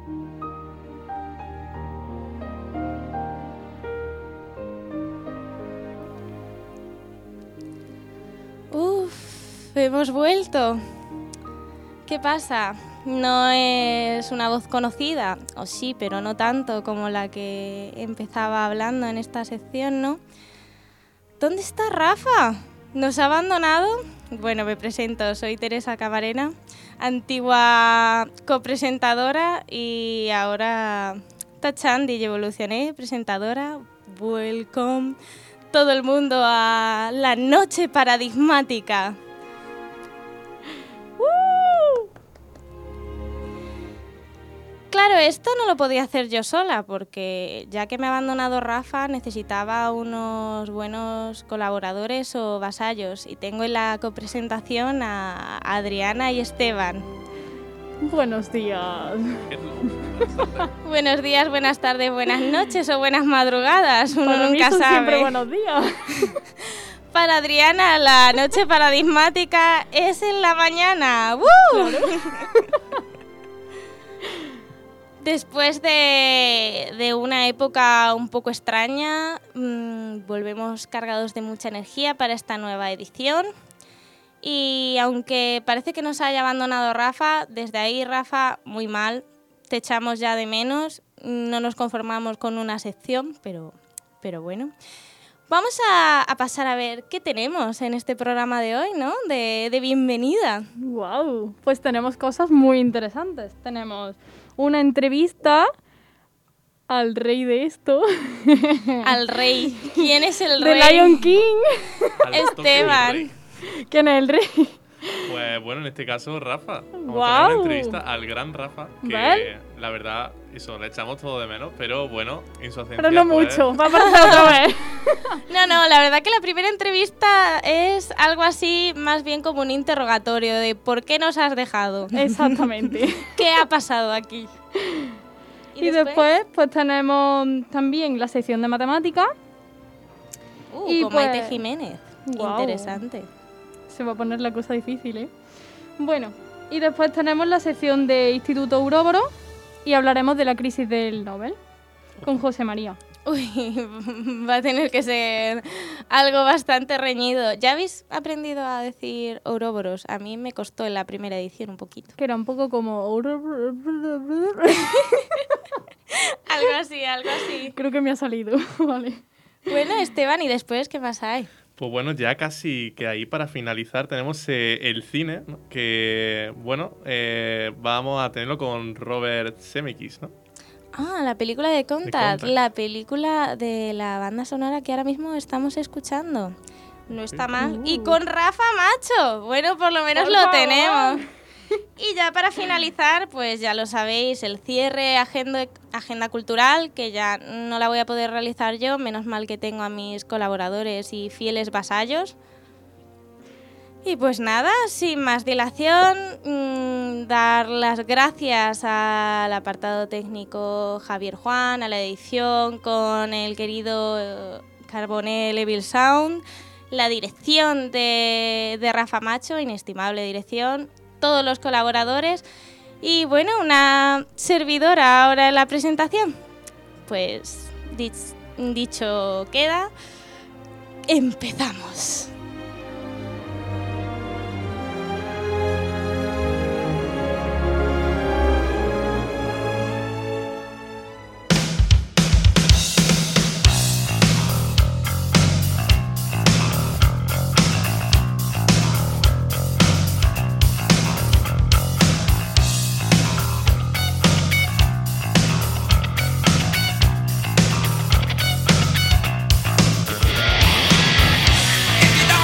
Hemos vuelto. ¿Qué pasa? No es una voz conocida, o sí, pero no tanto como la que empezaba hablando en esta sección, ¿no? ¿Dónde está Rafa? ¿Nos ha abandonado? Bueno, me presento, soy Teresa Camarena, antigua copresentadora y ahora tachando y evolucioné, presentadora. Welcome todo el mundo a la noche paradigmática. Claro, esto no lo podía hacer yo sola porque ya que me ha abandonado Rafa necesitaba unos buenos colaboradores o vasallos y tengo en la copresentación a Adriana y Esteban. Buenos días. Buenos días, buenas tardes, buenas noches o buenas madrugadas, uno Para nunca mí son sabe. Siempre buenos días. Para Adriana la noche paradigmática es en la mañana. Claro. Después de una época un poco extraña, volvemos cargados de mucha energía para esta nueva edición. Y aunque parece que nos haya abandonado Rafa, desde ahí, Rafa, muy mal, te echamos ya de menos, no nos conformamos con una sección, pero bueno. Vamos a pasar a ver qué tenemos en este programa de hoy, ¿no? De bienvenida. Wow, pues tenemos cosas muy interesantes. Tenemos una entrevista al rey de esto. Al rey. ¿Quién es el de rey? The Lion King. Esteban. ¿Quién es el rey? Pues bueno, en este caso Rafa. Vamos a tener Guau. una entrevista al gran Rafa, que ¿Vale? la verdad, eso, le echamos todo de menos, pero bueno, en su ausencia, Pero no pues, mucho, va a pasar otra vez. No, la verdad que la primera entrevista es algo así, más bien como un interrogatorio de ¿por qué nos has dejado? Exactamente. ¿Qué ha pasado aquí? Y después pues tenemos también la sección de matemáticas. y con pues- Maite Jiménez. Guau. Interesante. Se va a poner la cosa difícil, ¿eh? Bueno, y después tenemos la sección de Instituto Ouroboros y hablaremos de la crisis del Nobel con José María. Uy, va a tener que ser algo bastante reñido. ¿Ya habéis aprendido a decir Ouroboros? A mí me costó en la primera edición un poquito. Que era un poco como... Algo así. Creo que me ha salido, vale. Bueno, Esteban, ¿y después qué más hay? Pues bueno, ya casi que ahí para finalizar tenemos el cine, ¿no? Que bueno, vamos a tenerlo con Robert Zemeckis, ¿no? Ah, la película de Contact, Contact. la película de la banda sonora que ahora mismo estamos escuchando. No está mal. Y con Rafa Macho. Bueno, por lo menos Por lo favor. tenemos. Y ya para finalizar, pues ya lo sabéis, el cierre agenda cultural, que ya no la voy a poder realizar yo, menos mal que tengo a mis colaboradores y fieles vasallos. Y pues nada, sin más dilación, dar las gracias al apartado técnico Javier Juan, a la edición con el querido Carbonell Evil Sound, la dirección de Rafa Macho, inestimable dirección, todos los colaboradores y bueno, una servidora ahora en la presentación. Pues dicho queda, empezamos. If you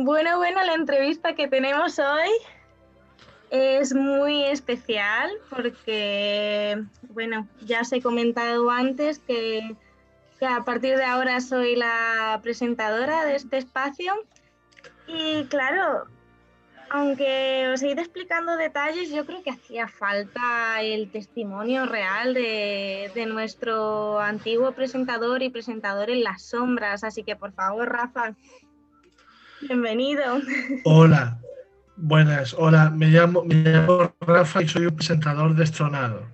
Bueno, la entrevista que tenemos hoy es muy especial porque, bueno, ya os he comentado antes que a partir de ahora soy la presentadora de este espacio y claro, aunque os he ido explicando detalles, yo creo que hacía falta el testimonio real de nuestro antiguo presentador y presentador en las sombras, así que por favor, Rafa, bienvenido. Hola, buenas, hola, me llamo Rafa y soy un presentador destronado.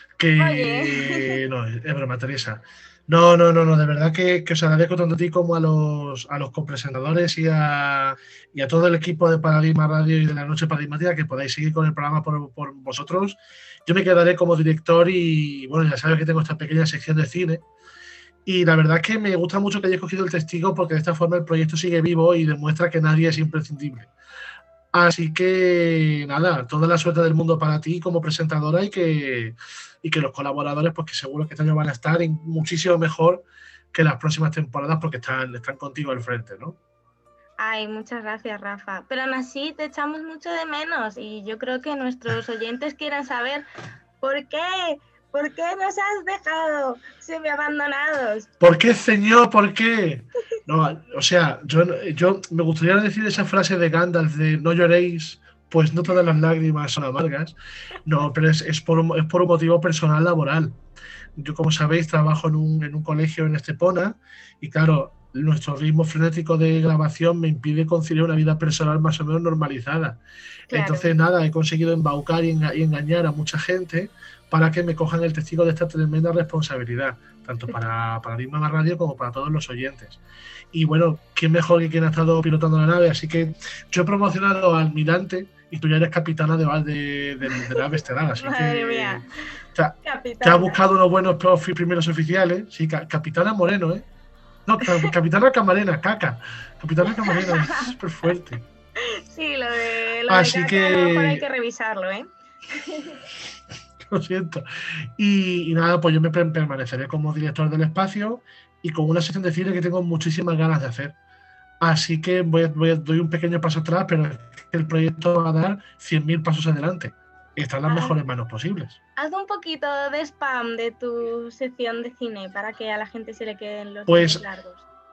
Oye. No, es broma, Teresa. No, de verdad que os agradezco tanto a ti como a los copresentadores y a todo el equipo de Paradigma Radio y de la Noche Paradigmática que podáis seguir con el programa por vosotros. Yo me quedaré como director y bueno, ya sabes que tengo esta pequeña sección de cine. Y la verdad es que me gusta mucho que hayáis cogido el testigo porque de esta forma el proyecto sigue vivo y demuestra que nadie es imprescindible. Así que nada, toda la suerte del mundo para ti como presentadora y que los colaboradores, pues que seguro que este año van a estar muchísimo mejor que las próximas temporadas porque están contigo al frente, ¿no? Ay, muchas gracias, Rafa. Pero aún así te echamos mucho de menos y yo creo que nuestros oyentes quieren saber por qué nos has dejado semi-abandonados. ¿Por qué, señor? ¿Por qué? No, o sea, yo me gustaría decir esa frase de Gandalf de no lloréis, pues no todas las lágrimas son amargas. No, pero es por un motivo personal laboral. Yo, como sabéis, trabajo en un colegio en Estepona y claro, nuestro ritmo frenético de grabación me impide conciliar una vida personal más o menos normalizada. Claro. Entonces, nada, he conseguido embaucar y engañar a mucha gente para que me cojan el testigo de esta tremenda responsabilidad, tanto para Paradigma Radio como para todos los oyentes. Y bueno, ¿quién mejor que quien ha estado pilotando la nave? Así que yo he promocionado al almirante y tú ya eres capitana de la nave estelar. Así Madre que mía. te ha buscado unos buenos primeros oficiales. Sí, capitana Moreno, ¿eh? No, capitana Camarena, Caca. Capitana Camarena, es súper fuerte. Sí, lo de Así Caca que a lo mejor hay que revisarlo, ¿eh? Lo siento. Y nada, pues yo me permaneceré como director del espacio y con una sección de cine que tengo muchísimas ganas de hacer. Así que doy un pequeño paso atrás, pero el proyecto va a dar 100.000 pasos adelante. Y está en las mejores manos posibles. Haz un poquito de spam de tu sección de cine para que a la gente se le queden los Pues, largos.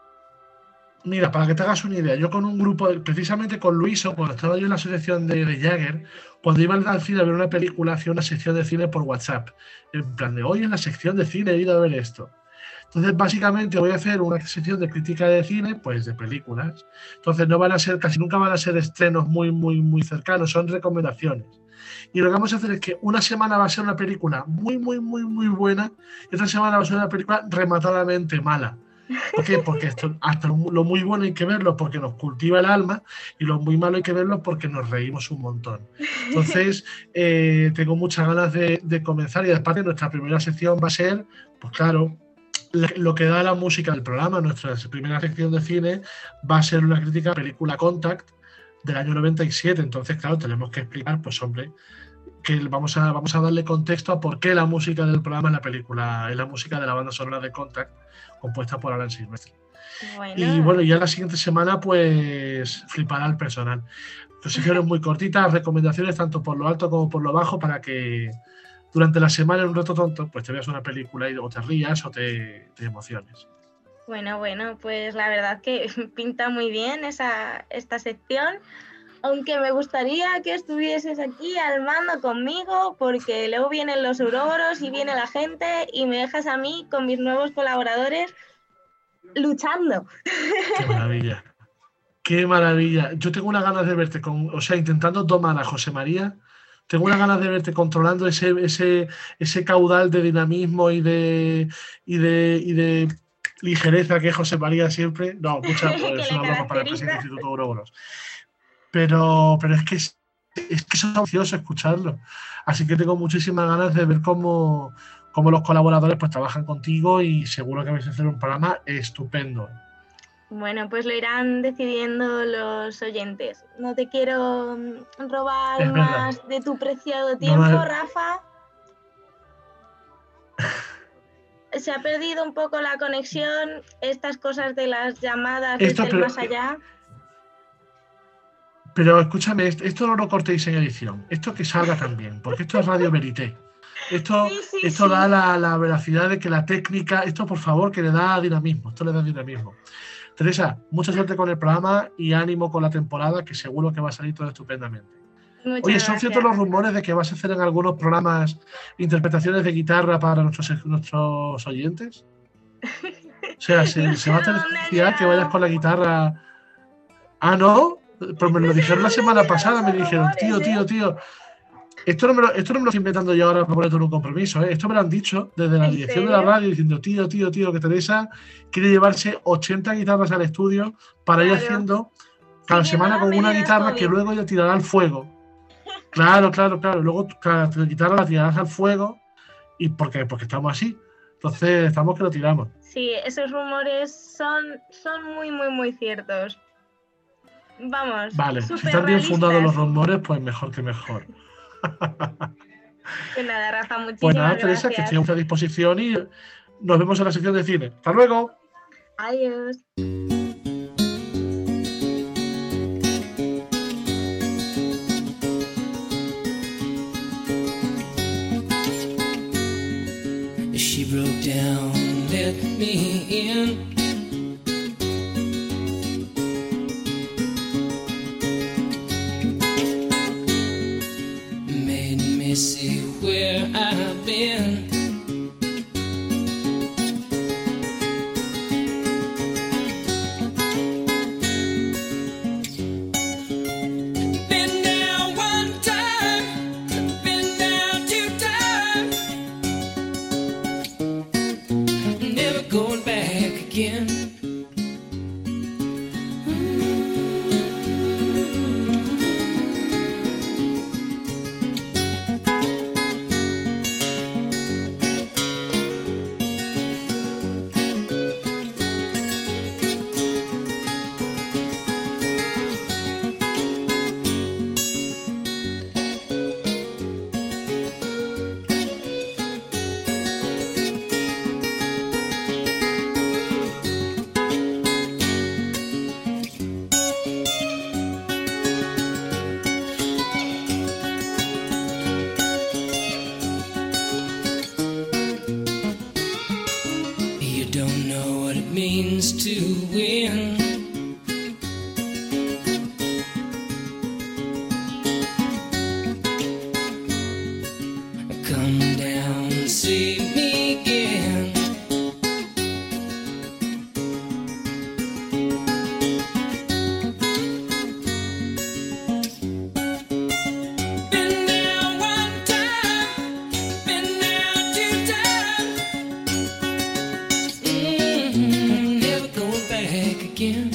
Mira, para que te hagas una idea, yo con un grupo, precisamente con Luiso, cuando estaba yo en la asociación de Jagger, cuando iba al cine a ver una película, hacía una sección de cine por WhatsApp. En plan de, hoy en la sección de cine he ido a ver esto. Entonces, básicamente voy a hacer una sección de crítica de cine, pues de películas. Entonces, casi nunca van a ser estrenos muy cercanos, son recomendaciones. Y lo que vamos a hacer es que una semana va a ser una película muy buena y otra semana va a ser una película rematadamente mala. ¿Por qué? Porque hasta lo muy bueno hay que verlo porque nos cultiva el alma y lo muy malo hay que verlo porque nos reímos un montón. Entonces, tengo muchas ganas de comenzar y aparte nuestra primera sección va a ser, pues claro, lo que da la música del programa. Nuestra primera sección de cine va a ser una crítica a la película Contact del año 97. Entonces, claro, tenemos que explicar, pues hombre, que vamos a darle contexto a por qué la música del programa es la música de la banda sonora de Contact, compuesta por Alan Silvestri. Y bueno, ya la siguiente semana, pues flipará el personal. Secciones muy cortitas, recomendaciones tanto por lo alto como por lo bajo para que durante la semana, en un rato tonto, pues te veas una película y o te rías o te emociones. Bueno, pues la verdad que pinta muy bien esta sección. Aunque me gustaría que estuvieses aquí al mando conmigo, porque luego vienen los Ouroboros y viene la gente y me dejas a mí con mis nuevos colaboradores luchando. ¡Qué maravilla! ¡Qué maravilla! Yo tengo unas ganas de verte, intentando domar a José María. Tengo unas ganas de verte controlando ese caudal de dinamismo y de ligereza que es José María siempre. No, es una broma para el presidente del Instituto Ouroboros. Pero es que es ansioso escucharlo. Así que tengo muchísimas ganas de ver cómo los colaboradores pues trabajan contigo y seguro que vais a hacer un programa estupendo. Bueno, pues lo irán decidiendo los oyentes. No te quiero robar más de tu preciado tiempo, Rafa. Se ha perdido un poco la conexión, estas cosas de las llamadas desde el más allá. Pero escúchame, esto no lo cortéis en edición. Esto que salga también, porque esto es Radio Verité. Esto da la veracidad de que la técnica, esto por favor, que le da dinamismo. Esto le da dinamismo. Teresa, mucha suerte con el programa y ánimo con la temporada, que seguro que va a salir todo estupendamente. Oye, ¿son ciertos los rumores de que vas a hacer en algunos programas interpretaciones de guitarra para nuestros oyentes? O sea, ¿se va a tener necesidad que vayas con la guitarra? Ah, ¿no? Pues me lo dijeron la semana pasada, me dijeron, tío, esto no me lo estoy inventando yo ahora para ponerte en un compromiso, ¿eh? Esto me lo han dicho desde la dirección de la radio diciendo, tío, que Teresa quiere llevarse 80 guitarras al estudio para ir haciendo cada semana con una guitarra que luego ella tirará al fuego. Claro. Luego cada guitarra la tirarás al fuego y porque estamos así. Entonces estamos que lo tiramos. Sí, esos rumores son muy, muy, muy ciertos. Vamos. Vale, si están bien fundados los rumores, pues mejor que mejor. Pues nada, Rafa, muchísimas pues nada, gracias. Teresa, que estoy a vuestra disposición y nos vemos en la sección de cine. ¡Hasta luego! Adiós. She broke down, let me in. Made me see where I've been. Been down one time, been down two times. Never going back again. You don't know what it means to win. Come down and see me again. Been down one time, been down two times. Never going back again.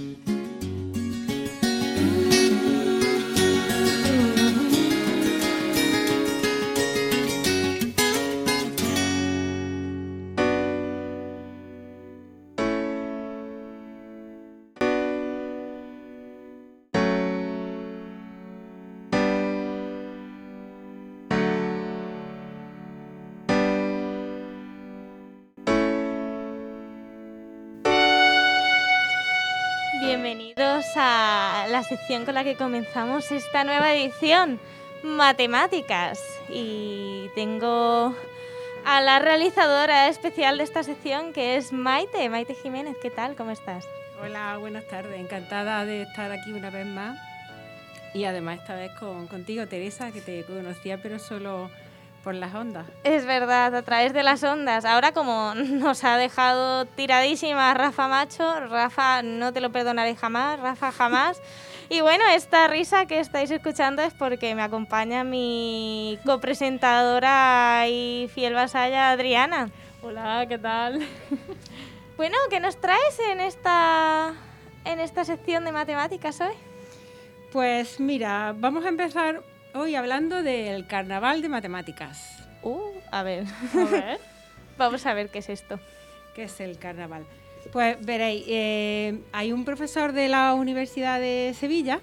Bienvenidos a la sección con la que comenzamos esta nueva edición, Matemáticas. Y tengo a la realizadora especial de esta sección, que es Maite Jiménez. ¿Qué tal? ¿Cómo estás? Hola, buenas tardes. Encantada de estar aquí una vez más. Y además esta vez contigo, Teresa, que te conocía, pero solo por las ondas. Es verdad, a través de las ondas. Ahora, como nos ha dejado tiradísima Rafa Macho, Rafa, no te lo perdonaré jamás, Rafa jamás. Y bueno, esta risa que estáis escuchando es porque me acompaña mi copresentadora y fiel vasalla, Adriana. Hola, ¿qué tal? Bueno, ¿qué nos traes en esta sección de matemáticas hoy? Pues mira, vamos a empezar hoy hablando del Carnaval de Matemáticas. A ver. A ver. Vamos a ver qué es esto. ¿Qué es el Carnaval? Pues veréis, hay un profesor de la Universidad de Sevilla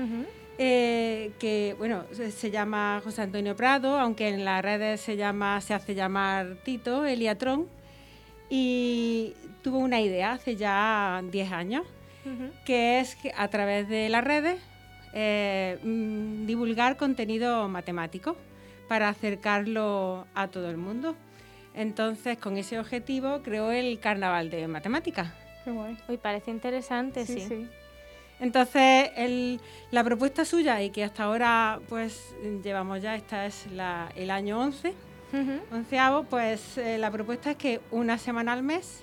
que, bueno, se llama José Antonio Prado, aunque en las redes se hace llamar Tito Eliatrón, y tuvo una idea hace ya 10 años, que es que a través de las redes divulgar contenido matemático para acercarlo a todo el mundo. Entonces, con ese objetivo, creó el Carnaval de Matemáticas. Qué guay. Uy, parece interesante, sí. Entonces, la propuesta suya, y que hasta ahora pues llevamos ya, esta es el año 11, onceavo, pues la propuesta es que una semana al mes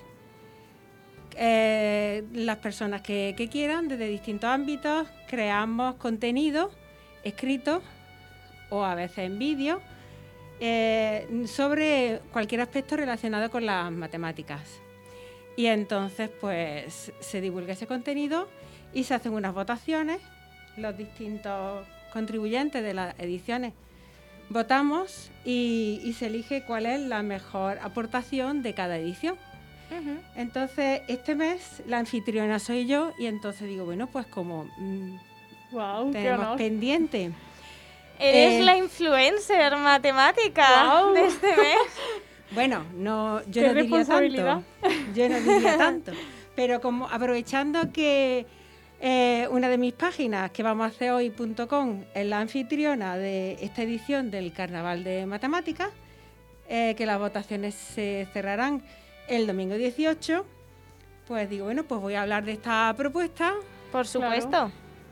las personas que quieran, desde distintos ámbitos, creamos contenido escrito o a veces en vídeo sobre cualquier aspecto relacionado con las matemáticas. Y entonces pues se divulga ese contenido y se hacen unas votaciones. Los distintos contribuyentes de las ediciones votamos y se elige cuál es la mejor aportación de cada edición. Entonces, este mes la anfitriona soy yo y entonces digo, bueno, pues como Wow, tenemos pendiente. Eres la influencer matemática Guau. de este mes. Bueno, yo Qué no diría responsabilidad. tanto. Yo no diría tanto. Pero como aprovechando que una de mis páginas, que vamos a hacer hoy.com, es la anfitriona de esta edición del Carnaval de Matemáticas, que las votaciones se cerrarán el domingo 18, pues digo, bueno, pues voy a hablar de esta propuesta. Por supuesto.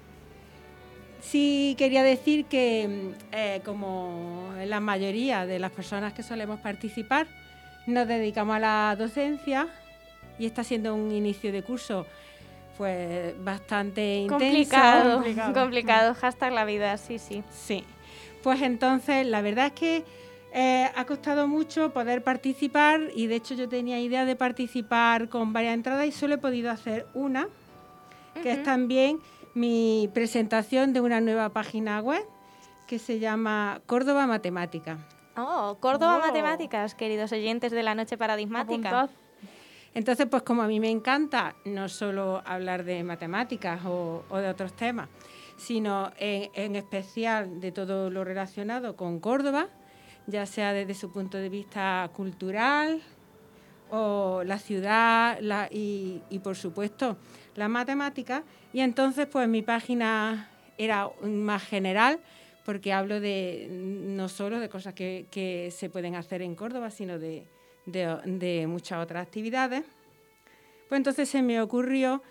Sí quería decir que, como la mayoría de las personas que solemos participar, nos dedicamos a la docencia y está siendo un inicio de curso pues bastante intenso. Complicado. Hashtag la vida, sí. Sí, pues entonces la verdad es que ha costado mucho poder participar y de hecho yo tenía idea de participar con varias entradas y solo he podido hacer una, que es también mi presentación de una nueva página web que se llama Córdoba Matemática. Oh, Córdoba Matemáticas, queridos oyentes de la Noche Paradigmática. Apuntad. Entonces, pues como a mí me encanta no solo hablar de matemáticas o de otros temas, sino en especial de todo lo relacionado con Córdoba, ya sea desde su punto de vista cultural o la ciudad y por supuesto las matemáticas. Y entonces pues mi página era más general porque hablo no solo de cosas que se pueden hacer en Córdoba, sino de muchas otras actividades. Pues entonces se me ocurrió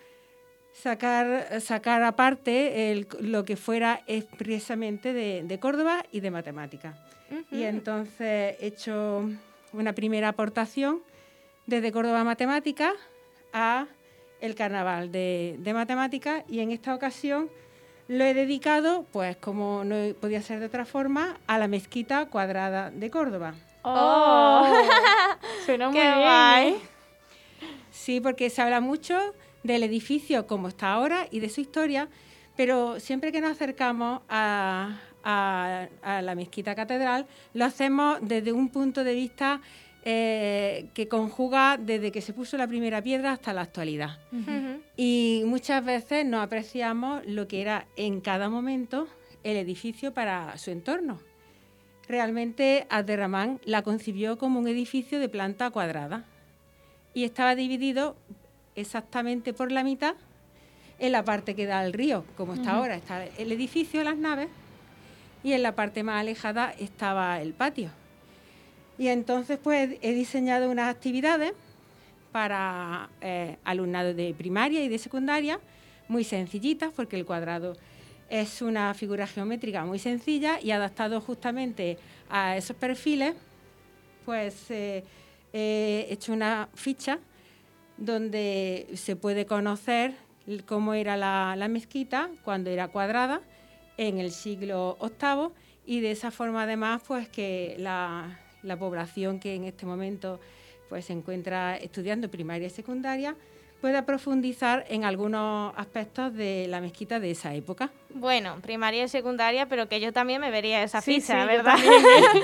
sacar aparte lo que fuera expresamente de Córdoba y de matemáticas. Y entonces he hecho una primera aportación desde Córdoba Matemáticas a el Carnaval de Matemáticas y en esta ocasión lo he dedicado, pues como no podía ser de otra forma, a la Mezquita Cuadrada de Córdoba. ¡Oh! Suena muy ¡Qué bien, guay! ¿eh? Sí, porque se habla mucho del edificio como está ahora y de su historia, pero siempre que nos acercamos a la Mezquita Catedral, lo hacemos desde un punto de vista que conjuga desde que se puso la primera piedra hasta la actualidad. Y muchas veces no apreciamos lo que era en cada momento el edificio para su entorno. Realmente Abderramán la concibió como un edificio de planta cuadrada y estaba dividido exactamente por la mitad en la parte que da al río, como está ahora. Está el edificio, las naves, y en la parte más alejada estaba el patio. Y entonces pues he diseñado unas actividades para alumnado de primaria y de secundaria, muy sencillitas, porque el cuadrado es una figura geométrica muy sencilla y adaptado justamente a esos perfiles, pues he hecho una ficha donde se puede conocer cómo era la mezquita cuando era cuadrada en el siglo VIII y de esa forma además pues que la población que en este momento pues se encuentra estudiando primaria y secundaria pueda profundizar en algunos aspectos de la mezquita de esa época. Bueno, primaria y secundaria, pero que yo también me vería esa Sí, ficha, sí, ¿verdad? yo también.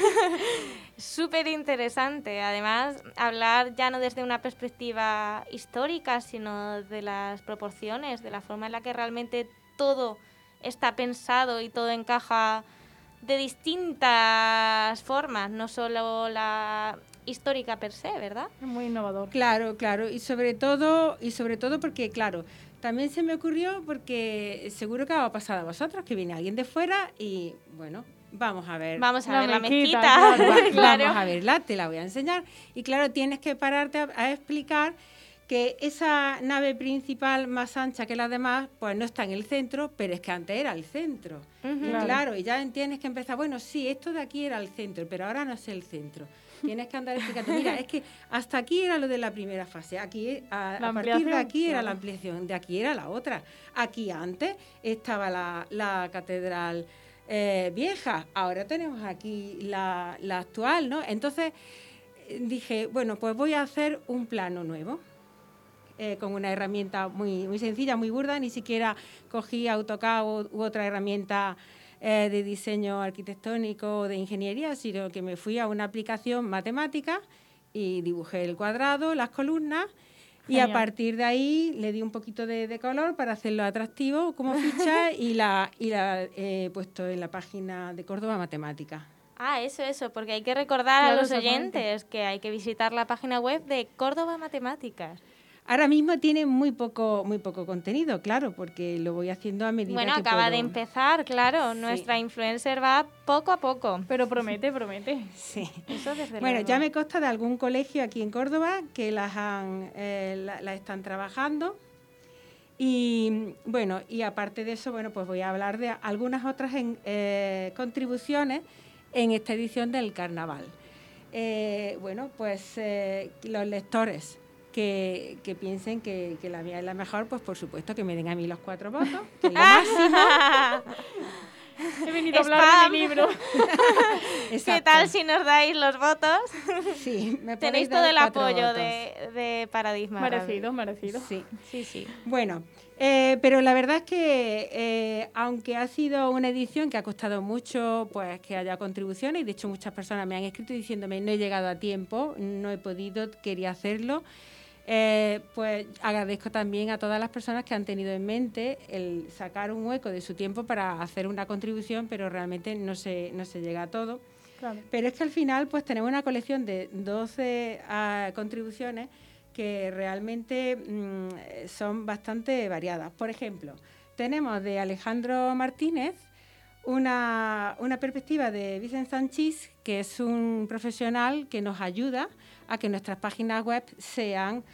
Súper interesante. Además, hablar ya no desde una perspectiva histórica, sino de las proporciones, de la forma en la que realmente todo está pensado y todo encaja de distintas formas, no solo la histórica per se, ¿verdad? Es muy innovador. Claro, y sobre todo porque, claro, también se me ocurrió porque seguro que ha pasado a vosotros, que viene alguien de fuera y, bueno, vamos a ver. Vamos a La ver la mezquita, mezquita. claro. Claro. Vamos a verla, te la voy a enseñar. Y claro, tienes que pararte a explicar que esa nave principal más ancha que las demás, pues no está en el centro, pero es que antes era el centro. Ujú. Y claro, y ya tienes que empezar, bueno, sí, esto de aquí era el centro, pero ahora no es el centro. Tienes que andar explicando, mira, es que hasta aquí era lo de la primera fase, aquí a partir de ampliación, aquí era claro. la ampliación, de aquí era la otra. Aquí antes estaba la catedral vieja, ahora tenemos aquí la actual, ¿no? Entonces dije, bueno, pues voy a hacer un plano nuevo. Con una herramienta muy sencilla, muy burda, ni siquiera cogí AutoCAD u otra herramienta de diseño arquitectónico o de ingeniería, sino que me fui a una aplicación matemática y dibujé el cuadrado, las columnas, y a Genial. partir de ahí le di un poquito de color para hacerlo atractivo como ficha y la he puesto en la página de Córdoba Matemática. Ah, eso, porque hay que recordar a Claro, los exactamente. oyentes que hay que visitar la página web de Córdoba Matemáticas. Ahora mismo tiene muy poco contenido, claro, porque lo voy haciendo a medida Bueno, que acaba de puedo. empezar, claro. Sí. Nuestra influencer va poco a poco. Pero promete. Sí. Eso desde Bueno, luego. ya me consta de algún colegio aquí en Córdoba que las están trabajando. Y bueno, y aparte de eso, bueno, pues voy a hablar de algunas otras contribuciones en esta edición del Carnaval. Bueno, pues los lectores que piensen que la mía es la mejor, pues por supuesto que me den a mí los 4 votos, que es lo máximo. He venido a hablar de mi libro. ¿Qué Exacto. tal si nos dais los votos? Sí, me Tenéis podéis dar todo el 4 apoyo votos. de Paradigma. Merecido. Sí. Sí. Bueno, pero la verdad es que aunque ha sido una edición que ha costado mucho, pues que haya contribuciones, y de hecho muchas personas me han escrito diciéndome no he llegado a tiempo, no he podido, quería hacerlo, pues agradezco también a todas las personas que han tenido en mente el sacar un hueco de su tiempo para hacer una contribución, pero realmente no se llega a todo. Claro. Pero es que al final pues tenemos una colección de 12 contribuciones que realmente son bastante variadas. Por ejemplo, tenemos de Alejandro Martínez una perspectiva de Vicent Sanchís, que es un profesional que nos ayuda a que nuestras páginas web sean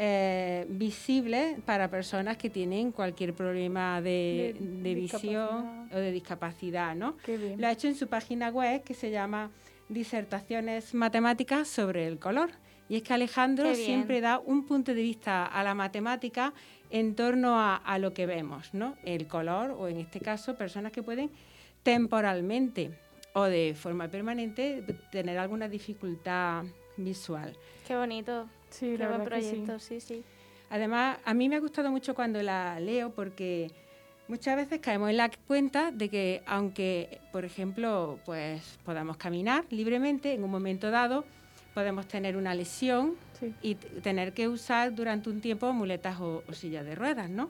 visibles para personas que tienen cualquier problema de visión o de discapacidad, ¿no? Qué bien. Lo ha hecho en su página web que se llama Disertaciones Matemáticas sobre el color. Y es que Alejandro Qué bien. siempre da un punto de vista a la matemática en torno a lo que vemos, ¿no? El color, o en este caso, personas que pueden temporalmente o de forma permanente tener alguna dificultad visual. Qué bonito. Sí, Qué la buen verdad que sí. proyecto, sí. Además, a mí me ha gustado mucho cuando la leo porque muchas veces caemos en la cuenta de que aunque, por ejemplo, pues podamos caminar libremente, en un momento dado podemos tener una lesión Sí. y tener que usar durante un tiempo muletas o sillas de ruedas, ¿no?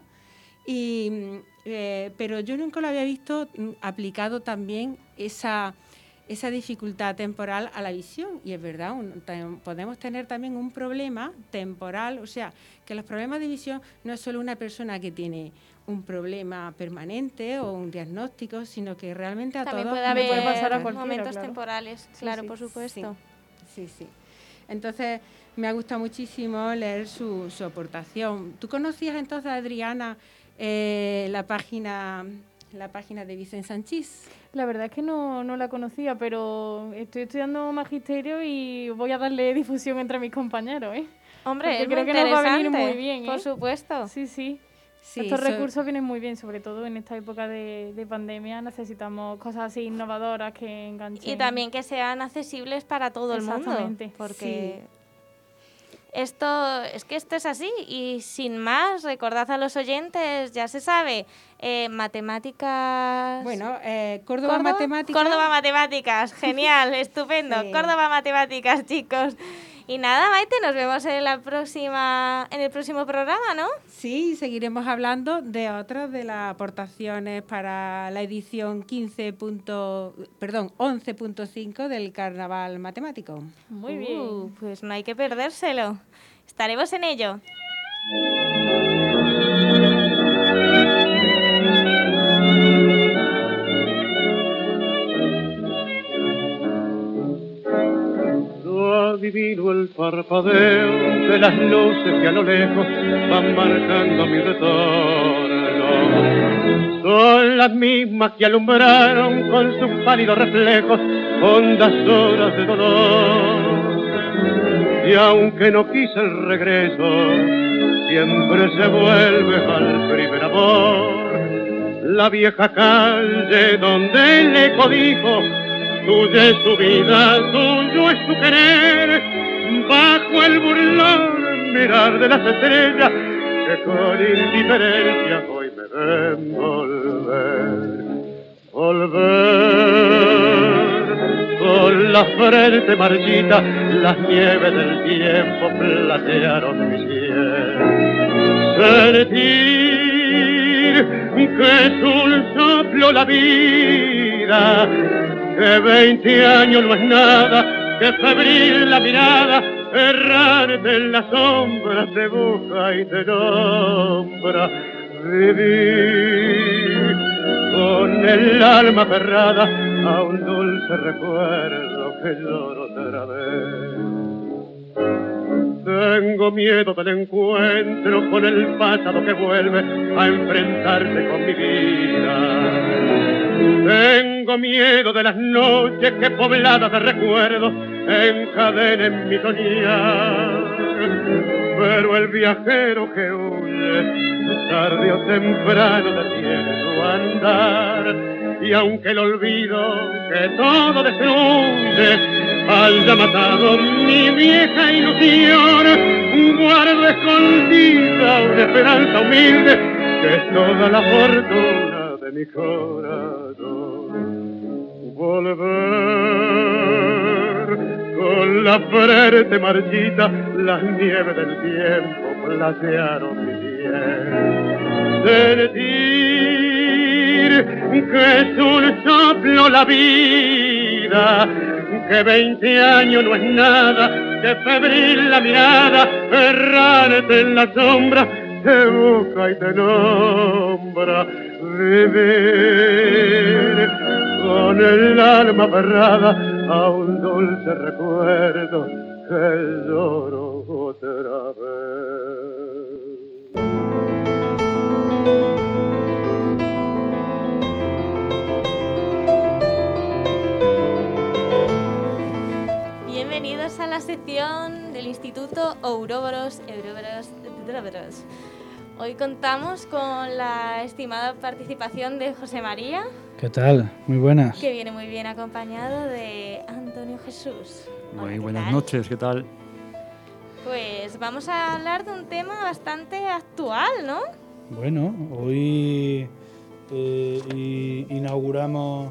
Pero yo nunca lo había visto aplicado también esa dificultad temporal a la visión. Y es verdad, podemos tener también un problema temporal, o sea, que los problemas de visión no es solo una persona que tiene un problema permanente o un diagnóstico, sino que realmente a También todos puede nos haber puede pasar a pasar. cualquiera, momentos claro. temporales, claro, sí. por supuesto. Sí. Entonces, me ha gustado muchísimo leer su aportación. ¿Tú conocías entonces, Adriana, la página de Vicent Sanchís? La verdad es que no la conocía, pero estoy estudiando magisterio y voy a darle difusión entre mis compañeros, ¿eh? Hombre, Porque es creo muy que nos va a venir interesante, muy bien, ¿eh? por supuesto. Sí. Sí, Estos so- recursos vienen muy bien, sobre todo en esta época de pandemia. Necesitamos cosas así innovadoras que enganchen. Y también que sean accesibles para todo el mundo. Exactamente. Porque esto es así. Y sin más, recordad a los oyentes, ya se sabe, matemáticas... Bueno, Córdoba Matemáticas. Córdoba Matemáticas, genial, estupendo. Sí. Córdoba Matemáticas, chicos. Y nada, Maite, nos vemos en el próximo programa, ¿no? Sí, seguiremos hablando de otras de las aportaciones para la edición 11.5 del Carnaval Matemático. Muy bien. Pues no hay que perdérselo. Estaremos en ello. parpadeo de las luces que a lo lejos van marcando mi retorno. Son las mismas que alumbraron con sus pálidos reflejos hondas horas de dolor. Y aunque no quise el regreso, siempre se vuelve al primer amor. La vieja calle donde el eco dijo, tuya es su vida, tuyo es su querer, bajo el burlón mirar de las estrellas que con indiferencia hoy me ven volver. Con la frente marchita, las nieves del tiempo platearon mi piel. Sentir que es un soplo la vida, que 20 años no es nada, que febril la mirada, errante en las sombras te busca y te nombra. Vivir con el alma aferrada a un dulce recuerdo que lloro otra vez. Tengo miedo del encuentro con el pasado que vuelve a enfrentarse con mi vida. Tengo miedo de las noches que pobladas de recuerdos encadenen mi soñar. Pero el viajero que huye tarde o temprano detiene su andar, y aunque el olvido que todo destruye haya matado mi vieja ilusión, guardo escondida una esperanza humilde que es toda la fortuna de mi corazón. Volver con la frente marchita, las nieves del tiempo platearon mi piel. Sentir que es un soplo la vida, que 20 años no es nada, que febril la mirada, errante en la sombra, te busca y te nombra. Vivir con el alma aferrada a un dulce recuerdo que lloro otra vez. Bienvenidos a la sección del Instituto Ouroboros. Hoy contamos con la estimada participación de José María. ¿Qué tal? Muy buenas. Que viene muy bien acompañado de Antonio Jesús. Muy buenas noches, ¿qué tal? Pues vamos a hablar de un tema bastante actual, ¿no? Bueno, hoy inauguramos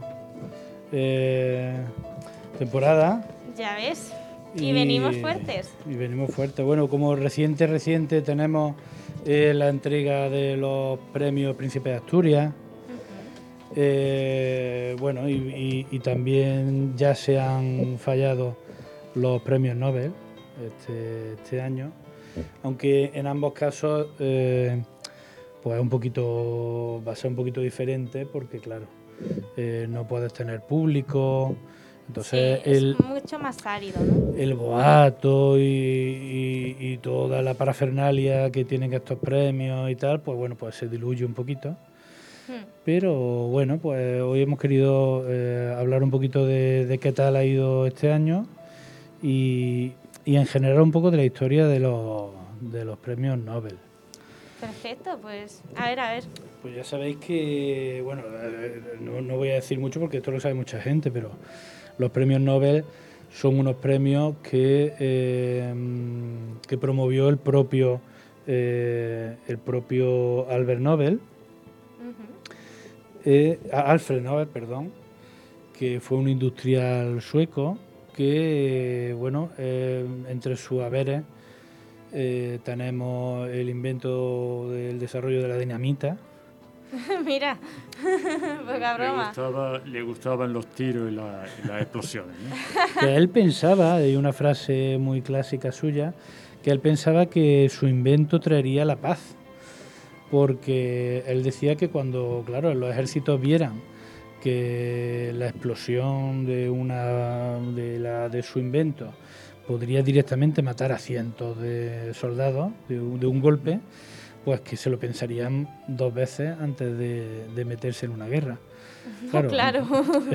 temporada. Ya ves. Y venimos fuertes. Y venimos fuertes. Bueno, como reciente tenemos la entrega de los premios Príncipe de Asturias. Bueno, y también ya se han fallado los premios Nobel este año. Aunque en ambos casos pues va a ser un poquito diferente porque, claro, no puedes tener público. Entonces sí, es mucho más árido, ¿no? El boato y toda la parafernalia que tienen estos premios y tal, pues bueno, pues se diluye un poquito. Pero bueno, pues hoy hemos querido hablar un poquito de qué tal ha ido este año y en general un poco de la historia de los premios Nobel. Perfecto, pues a ver. Pues ya sabéis que, bueno, no voy a decir mucho porque esto lo sabe mucha gente, pero los premios Nobel son unos premios que promovió el propio Alfred Nobel, perdón, que fue un industrial sueco que, bueno, entre sus haberes tenemos el invento del desarrollo de la dinamita. Mira, poca broma. Le gustaban los tiros y las explosiones, ¿no? Que él pensaba, hay una frase muy clásica suya, que él pensaba que su invento traería la paz. Porque él decía que cuando, claro, los ejércitos vieran que la explosión de su invento podría directamente matar a cientos de soldados de un golpe, pues que se lo pensarían 2 veces antes de meterse en una guerra. Claro.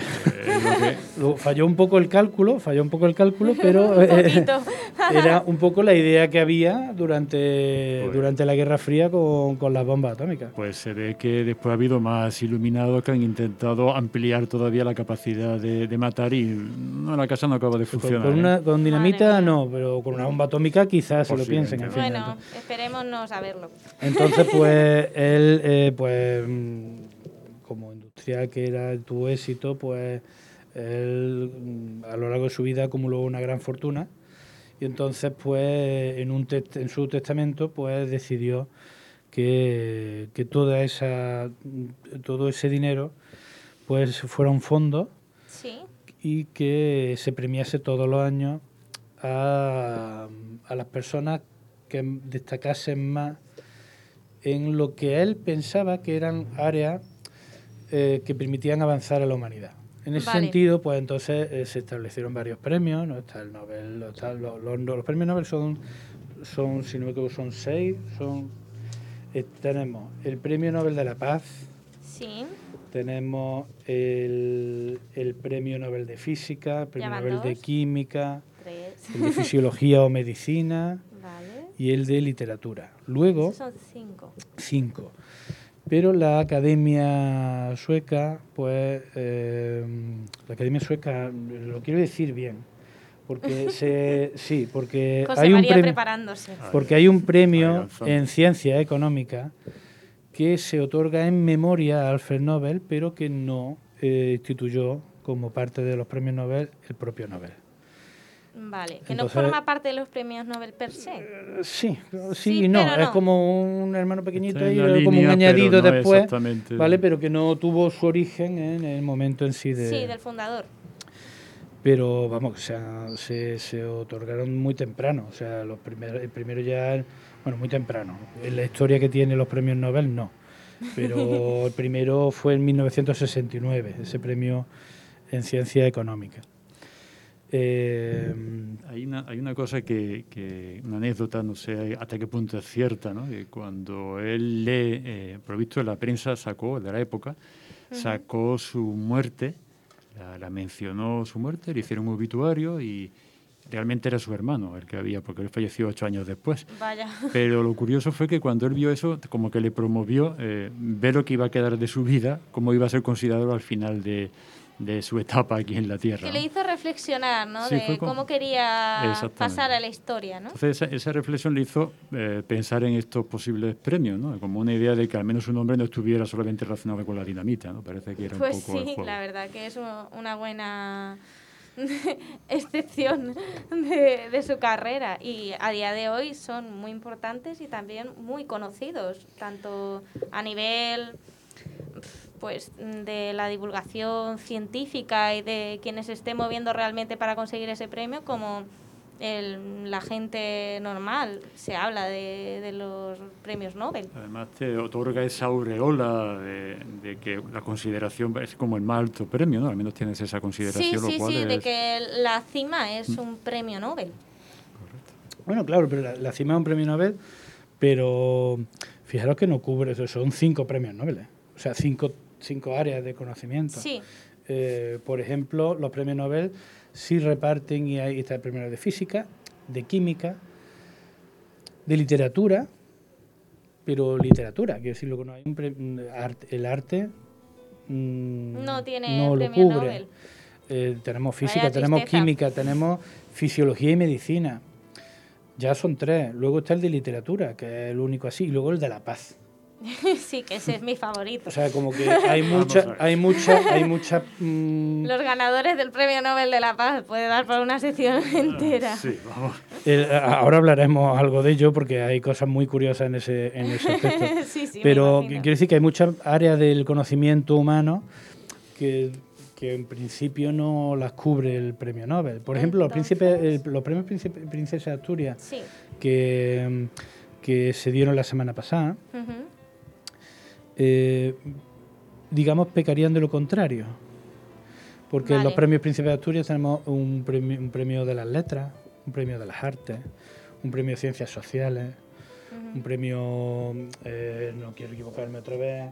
Falló un poco el cálculo, pero era un poco la idea que había durante la Guerra Fría con las bombas atómicas. Pues se ve que después ha habido más iluminados que han intentado ampliar todavía la capacidad de matar y la casa no acaba de funcionar. Con dinamita no, pero con una bomba atómica quizás se lo piensen. En fin, bueno, esperemos no saberlo. Entonces, pues él, como industrial que era tu éxito, pues él a lo largo de su vida acumuló una gran fortuna y entonces pues en su testamento pues decidió que todo ese dinero pues fuera un fondo y que se premiase todos los años a las personas que destacasen más en lo que él pensaba que eran áreas que permitían avanzar a la humanidad. En ese sentido, pues entonces se establecieron varios premios, ¿no? Está el Nobel, los premios Nobel son, si no me equivoco, son 6. Tenemos el Premio Nobel de la Paz, tenemos el Premio Nobel de Física, el Premio Nobel de Química, el de Fisiología o Medicina y el de Literatura. Luego, son 5. Pero la Academia Sueca, pues, la Academia Sueca, lo quiero decir bien, porque porque José hay un María premio, preparándose. porque hay un premio en ciencia económica que se otorga en memoria a Alfred Nobel, pero que no instituyó como parte de los premios Nobel el propio Nobel. Vale, que entonces, no forma parte de los premios Nobel per se. Sí y no, pero es como un hermano pequeñito y línea, como un añadido no después, ¿vale? exactamente. Pero que no tuvo su origen en el momento en sí del fundador. Pero vamos, se otorgaron muy temprano, o sea, el primero ya, bueno, muy temprano. En la historia que tiene los premios Nobel no, pero el primero fue en 1969, ese premio en ciencia económica. Hay una cosa una anécdota, no sé hasta qué punto es cierta, ¿no? Que cuando él lee, por lo visto la prensa sacó, de la época, sacó su muerte, la mencionó su muerte, le hicieron un obituario y realmente era su hermano el que había, porque él falleció 8 años después. Vaya. Pero lo curioso fue que cuando él vio eso, como que le promovió ver lo que iba a quedar de su vida, cómo iba a ser considerado al final de su etapa aquí en la Tierra. Que le hizo reflexionar, ¿no? Sí, de cómo quería pasar a la historia, ¿no? Entonces esa reflexión le hizo pensar en estos posibles premios, ¿no? Como una idea de que al menos su nombre no estuviera solamente relacionado con la dinamita, ¿no? Parece que era un poco el juego. La verdad que es una buena excepción de su carrera y a día de hoy son muy importantes y también muy conocidos, tanto a nivel pues de la divulgación científica y de quienes se esté moviendo realmente para conseguir ese premio, como la gente normal. Se habla de los premios Nobel. Además te otorga esa aureola de que la consideración es como el más alto premio, ¿no? Al menos tienes esa consideración. Sí, de que la cima es un premio Nobel. Correcto. Bueno, claro, pero la cima es un premio Nobel, pero fijaros que no cubre eso, son 5 premios Nobel, o sea, 5 áreas de conocimiento. Sí. Por ejemplo, los premios Nobel sí reparten, y ahí está el premio de física, de química, de literatura, pero literatura, quiero decir, lo que no hay el arte no tiene no lo premio cubre. Nobel. Tenemos física, tenemos química, tenemos fisiología y medicina. Ya son 3. Luego está el de literatura, que es el único así, y luego el de la paz. Sí, que ese es mi favorito. O sea, como que hay mucha. Los ganadores del Premio Nobel de la Paz puede dar para una sección entera. Sí, vamos. Ahora hablaremos algo de ello porque hay cosas muy curiosas en ese aspecto. Sí, pero quiero decir que hay muchas áreas del conocimiento humano que en principio no las cubre el Premio Nobel. Por ejemplo, los premios Princesa de Asturias que se dieron la semana pasada. Digamos, pecarían de lo contrario. Porque en los premios Príncipe de Asturias tenemos un premio de las letras, un premio de las artes, un premio de ciencias sociales, un premio, no quiero equivocarme otra vez,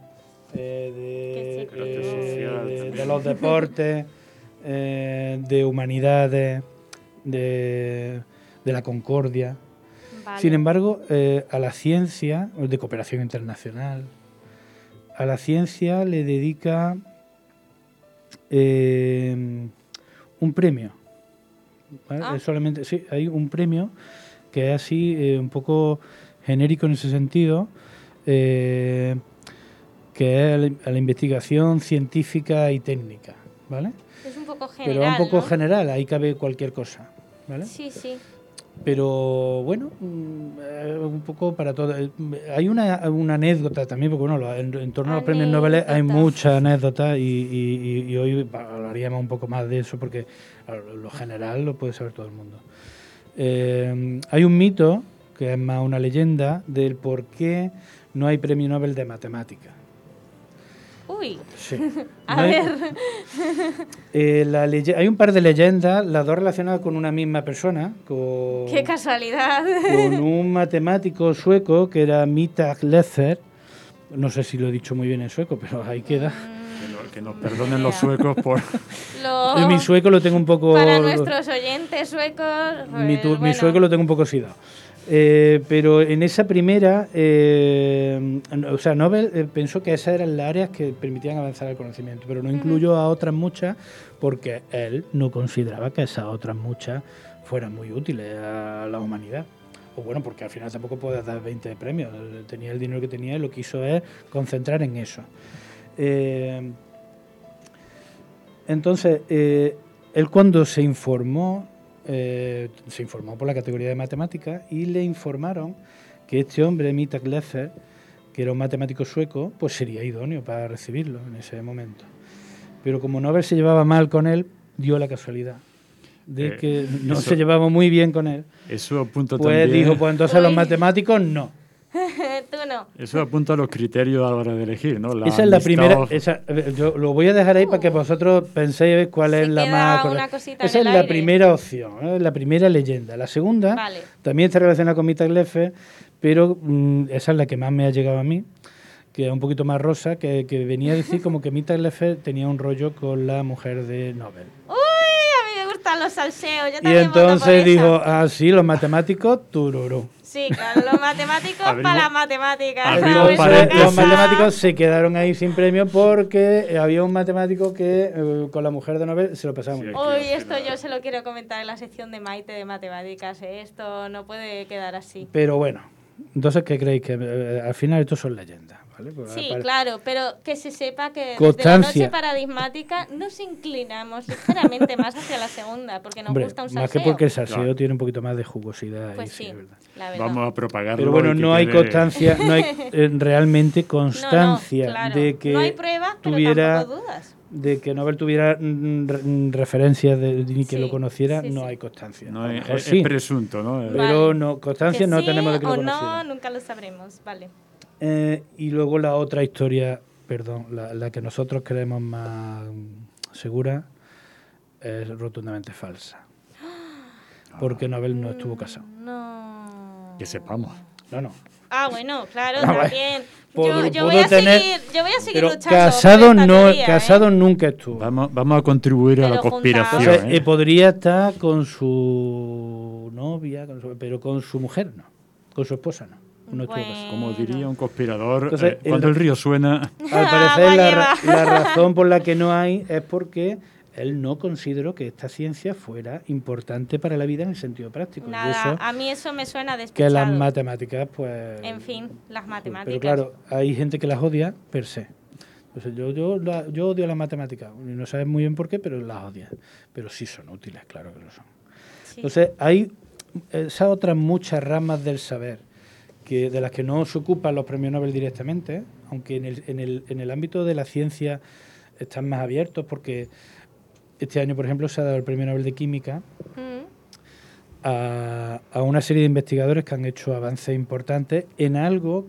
de los deportes, de humanidades, de la concordia. Vale. Sin embargo, a la ciencia, de cooperación internacional, a la ciencia le dedica un premio. ¿Vale? Solamente, sí, hay un premio que es así, un poco genérico en ese sentido, que es a la investigación científica y técnica, ¿vale? Es un poco general, pero es un poco ¿no? general, ahí cabe cualquier cosa, ¿vale? Sí, sí. Pero bueno, un poco para todo. Hay una anécdota también, porque bueno, en torno a los premios Nobel hay muchas anécdotas y hoy hablaríamos un poco más de eso porque lo general lo puede saber todo el mundo. Hay un mito, que es más una leyenda, del por qué no hay premio Nobel de matemáticas. Uy, sí. A ver. Hay un par de leyendas, las dos relacionadas con una misma persona. ¡Qué casualidad! Con un matemático sueco que era Mittag Leffler. No sé si lo he dicho muy bien en sueco, pero ahí queda. Que nos perdonen los suecos por... Mi sueco lo tengo un poco... Para nuestros oyentes suecos... Pues, mi sueco lo tengo un poco oxidado. Pero en esa primera, o sea, Nobel pensó que esas eran las áreas que permitían avanzar el conocimiento, pero no incluyó a otras muchas porque él no consideraba que esas otras muchas fueran muy útiles a la humanidad. O bueno, porque al final tampoco puedes dar 20 premios. Tenía el dinero que tenía y lo que hizo es concentrar en eso. Entonces, él cuando se informó por la categoría de matemáticas y le informaron que este hombre, Mittag Leffler, que era un matemático sueco, pues sería idóneo para recibirlo en ese momento. Pero como Nobel se llevaba mal con él, dio la casualidad de que no se llevaba muy bien con él. Eso apunta pues también... dijo, pues entonces los matemáticos no. Tú no. Eso apunta a los criterios a la hora de elegir, ¿no? Esa es la primera. Yo lo voy a dejar ahí para que vosotros penséis cuál es la más correcta. Esa es la primera opción, la primera leyenda. La segunda también está relacionada con Mittag Leffler, pero esa es la que más me ha llegado a mí, que es un poquito más rosa, que venía a decir como que Mittag Leffler tenía un rollo con la mujer de Nobel. ¡Uy! A mí me gustan los salseos. Yo y entonces dijo, sí, los matemáticos, tururú. Sí, claro, los matemáticos para las matemáticas. Los matemáticos se quedaron ahí sin premio porque había un matemático que con la mujer de Nobel se lo pasaba muy bien. Uy, esto yo se lo quiero comentar en la sección de Maite de matemáticas. Esto no puede quedar así. Pero bueno, entonces, ¿qué creéis? Que al final esto son leyendas, ¿vale? Pues sí, claro, pero que se sepa que desde la noche paradigmática nos inclinamos ligeramente más hacia la segunda, porque nos gusta un salseo. Más que porque el salseo tiene un poquito más de jugosidad. Pues ahí, sí, ¿verdad? la verdad. Vamos a propagarlo. Pero bueno, no hay constancia, no hay realmente constancia claro. de que no hay pruebas, tuviera... pero tampoco dudas. De que Nobel tuviera referencias ni que lo conociera, no hay constancia. No es presunto, ¿no? Pero no, constancia que no tenemos de que lo o conociera. no, nunca lo sabremos, vale. Y luego la otra historia, perdón, la que nosotros creemos más segura, es rotundamente falsa. Porque Nobel no estuvo casado. No. Que sepamos. No. Ah, bueno, claro, también. Yo voy a seguir luchando. Casado nunca estuvo. Vamos a contribuir a la conspiración. Entonces, podría estar con su novia, pero con su mujer no. Con su esposa no. Como diría un conspirador, entonces, cuando el río suena... Al parecer la razón por la que no hay es porque él no consideró que esta ciencia fuera importante para la vida en el sentido práctico. Nada, eso, a mí eso me suena despechado. Que las matemáticas, pues... En fin, las matemáticas. Pero claro, hay gente que las odia per se. Entonces, yo odio las matemáticas. No sabes muy bien por qué, pero las odias. Pero sí son útiles, claro que lo son. Sí. Entonces, hay esas otras muchas ramas del saber de las que no se ocupan los premios Nobel directamente, aunque en el ámbito de la ciencia están más abiertos, porque este año, por ejemplo, se ha dado el premio Nobel de Química a una serie de investigadores que han hecho avances importantes en algo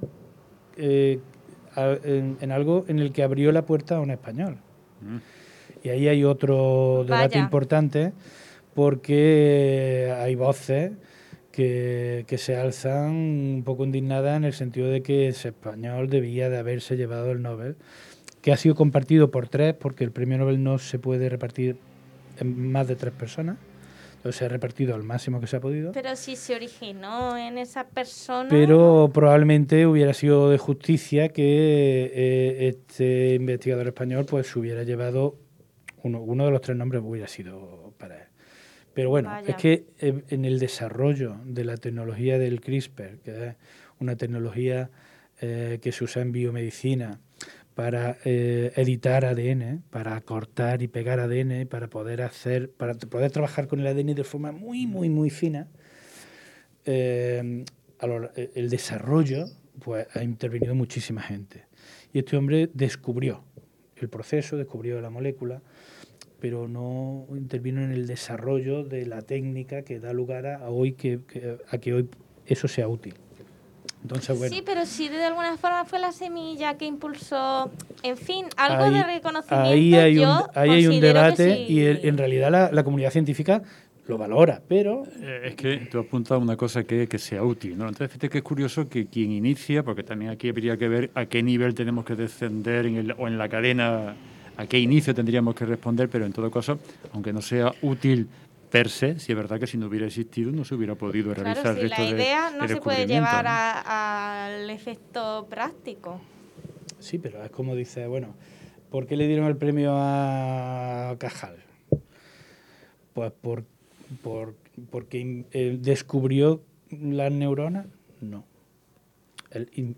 en el que abrió la puerta a un español. Y ahí hay otro debate importante, porque hay voces que se alzan un poco indignadas en el sentido de que ese español debía de haberse llevado el Nobel, que ha sido compartido por 3, porque el premio Nobel no se puede repartir en más de 3 personas. Entonces se ha repartido al máximo que se ha podido. Pero si se originó en esa persona... Pero probablemente hubiera sido de justicia que este investigador español pues se hubiera llevado, uno de los 3 nombres hubiera sido para él. Pero bueno, Vaya. es que en el desarrollo de la tecnología del CRISPR, que es una tecnología que se usa en biomedicina para editar ADN, para cortar y pegar ADN, para poder trabajar con el ADN de forma muy, muy, muy fina, el desarrollo pues ha intervenido muchísima gente. Y este hombre descubrió el proceso, descubrió la molécula, pero no intervino en el desarrollo de la técnica que da lugar a que hoy eso sea útil. Entonces, bueno, sí, pero sí de alguna forma fue la semilla que impulsó, en fin, algo de reconocimiento. Ahí hay un debate sí. y en realidad la comunidad científica lo valora, pero... Es que tú apuntas una cosa que sea útil, ¿no? Entonces, fíjate que es curioso que quien inicia, porque también aquí habría que ver a qué nivel tenemos que descender o en la cadena, a qué inicio tendríamos que responder, pero en todo caso, aunque no sea útil per se, si es verdad que si no hubiera existido no se hubiera podido realizar claro, el resto la idea no se puede descubrimiento, llevar ¿no? al efecto práctico. Sí, pero es como dice, bueno, ¿por qué le dieron el premio a Cajal? Pues porque descubrió las neuronas. No. Él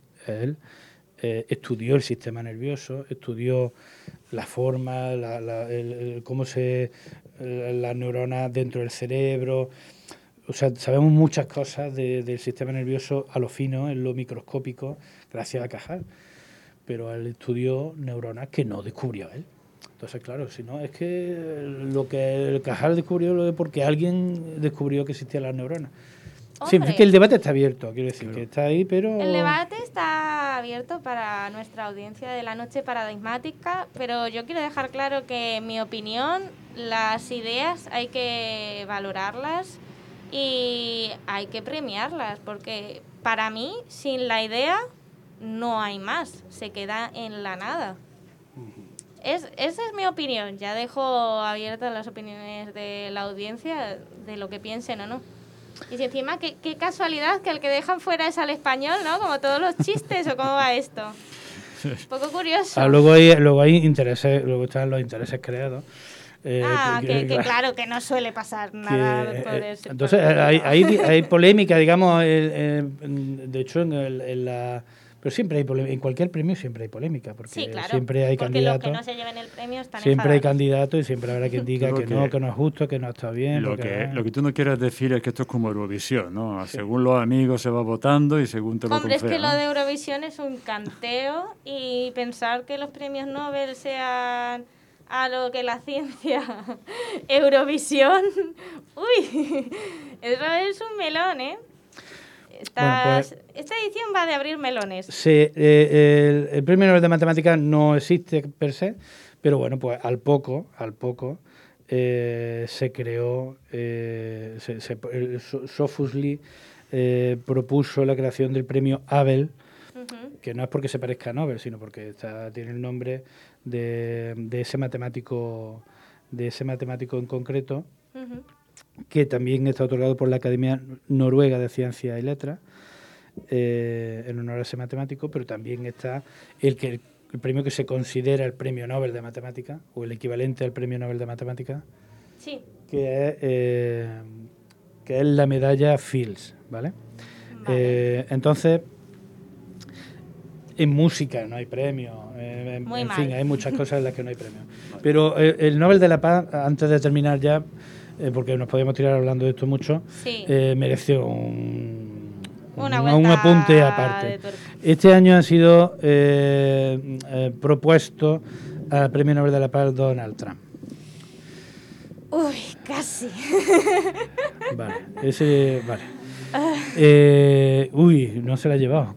estudió el sistema nervioso, estudió la forma, cómo las neuronas dentro del cerebro. O sea, sabemos muchas cosas del sistema nervioso a lo fino, en lo microscópico, gracias a Cajal. Pero él estudió neuronas que no descubrió él. Entonces, claro, si no, es que lo que el Cajal descubrió porque alguien descubrió que existían las neuronas. Sí, es que el debate está abierto, quiero decir, que está ahí, pero... El debate está abierto para nuestra audiencia de la noche paradigmática, pero yo quiero dejar claro que, en mi opinión, las ideas hay que valorarlas y hay que premiarlas, porque para mí, sin la idea, no hay más, se queda en la nada. Esa es mi opinión, ya dejo abiertas las opiniones de la audiencia, de lo que piensen o no. Y si encima, qué casualidad que el que dejan fuera es al español, ¿no? Como todos los chistes, ¿o cómo va esto? Un poco curioso. Luego hay intereses, luego están los intereses creados. Claro, que no suele pasar nada por eso. Entonces, hay polémica, digamos, de hecho, en la... Pero siempre hay polémica, en cualquier premio siempre hay polémica, porque sí, claro, siempre hay candidatos. Los que no se lleven el premio están siempre enfadados. hay candidatos y siempre habrá quien diga que no es justo, que no está bien. Lo que tú no quieres decir es que esto es como Eurovisión, ¿no? Sí. Según los amigos se va votando y según te lo confían. Hombre, es que lo de Eurovisión es un canteo y pensar que los premios Nobel sean a lo que la ciencia Eurovisión, uy, eso es un melón, ¿eh? Esta edición va de abrir melones. Sí, el Premio Nobel de Matemáticas no existe per se, pero bueno, pues al poco se creó, Sophusli propuso la creación del premio Abel, que no es porque se parezca a Nobel, sino porque tiene el nombre de ese matemático en concreto, que también está otorgado por la Academia Noruega de Ciencias y Letras, en honor a ese matemático, pero también está el premio que se considera el Premio Nobel de Matemáticas, o el equivalente al Premio Nobel de Matemáticas, sí, que es la medalla Fields, ¿vale? Entonces, en música no hay premio, en fin, hay muchas cosas en las que no hay premio. Pero el Nobel de la Paz, antes de terminar ya, porque nos podemos tirar hablando de esto mucho, sí, mereció un apunte aparte. Este año ha sido propuesto al Premio Nobel de la Paz Donald Trump. Uy, casi. Vale. Uy, no se la ha llevado.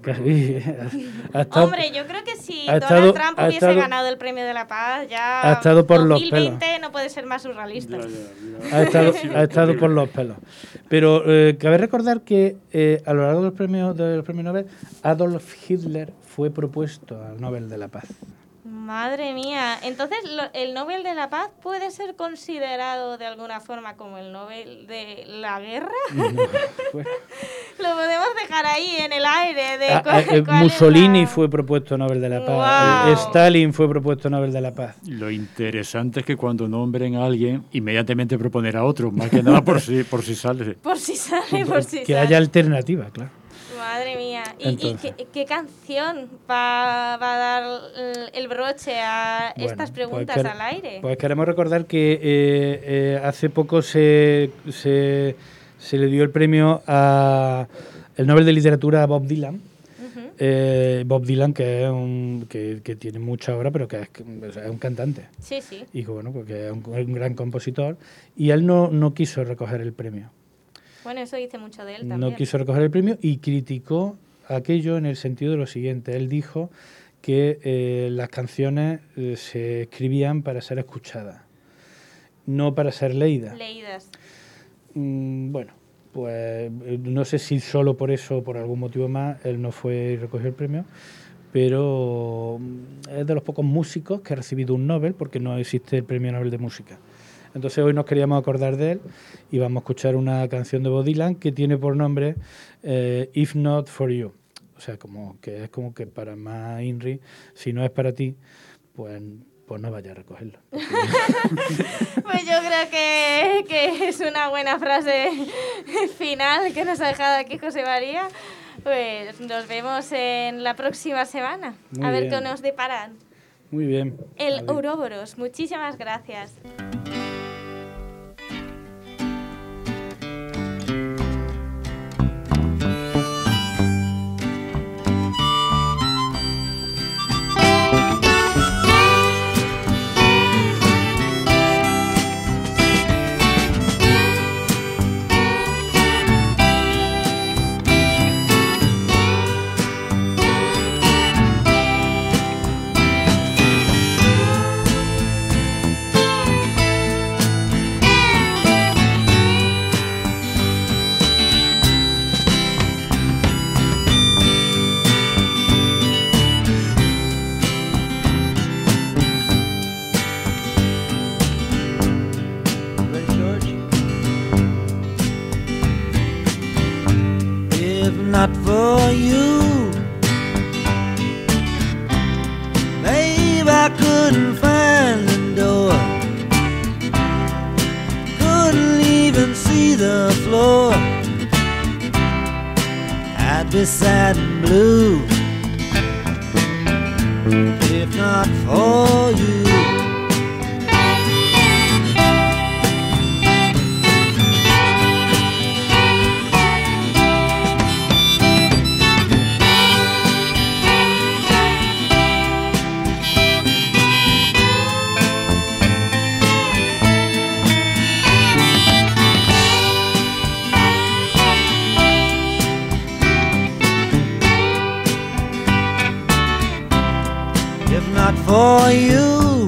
Hombre, yo creo que si Donald Trump hubiese ganado el Premio de la Paz, ya ha estado por 2020 los pelos. no puede ser más surrealista. Ha estado por los pelos. Pero cabe recordar que a lo largo de los premios Nobel, Adolf Hitler fue propuesto al Nobel de la Paz. Madre mía. Entonces, ¿el Nobel de la Paz puede ser considerado de alguna forma como el Nobel de la guerra? No, bueno. Lo podemos dejar ahí en el aire. De Mussolini fue propuesto Nobel de la Paz. Wow. Stalin fue propuesto Nobel de la Paz. Lo interesante es que cuando nombren a alguien, inmediatamente proponer a otro, más que nada por si sale. Por si sale, por si que sale. haya alternativa, claro. Madre mía. ¿Y qué canción va a dar el broche a estas preguntas al aire? Pues queremos recordar que hace poco se le dio el premio el Nobel de Literatura a Bob Dylan. Bob Dylan, que es que tiene mucha obra, pero que es un cantante. Sí, sí. Y bueno, porque es un gran compositor. Y él no quiso recoger el premio. Bueno, eso dice mucho de él también. No quiso recoger el premio y criticó aquello en el sentido de lo siguiente. Él dijo que las canciones se escribían para ser escuchadas, no para ser leídas. Bueno, pues no sé si solo por eso o por algún motivo más él no fue y recogió el premio, pero es de los pocos músicos que ha recibido un Nobel, porque no existe el premio Nobel de Música. Entonces hoy nos queríamos acordar de él y vamos a escuchar una canción de Bob Dylan que tiene por nombre If Not For You. O sea, que es como que para más Inri, si no es para ti, pues no vaya a recogerlo. Pues yo creo que es una buena frase final que nos ha dejado aquí José María. Pues nos vemos en la próxima semana. Muy a ver bien. qué nos deparan. Muy bien. El Ouroboros. Muchísimas gracias. Not for you, babe, I couldn't find the door, couldn't even see the floor, I'd be sad and blue, if not for you. For you,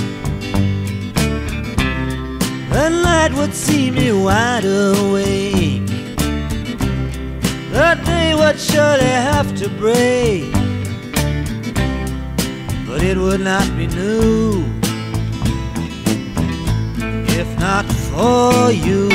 the night would see me wide awake, the day would surely have to break, but it would not be new if not for you.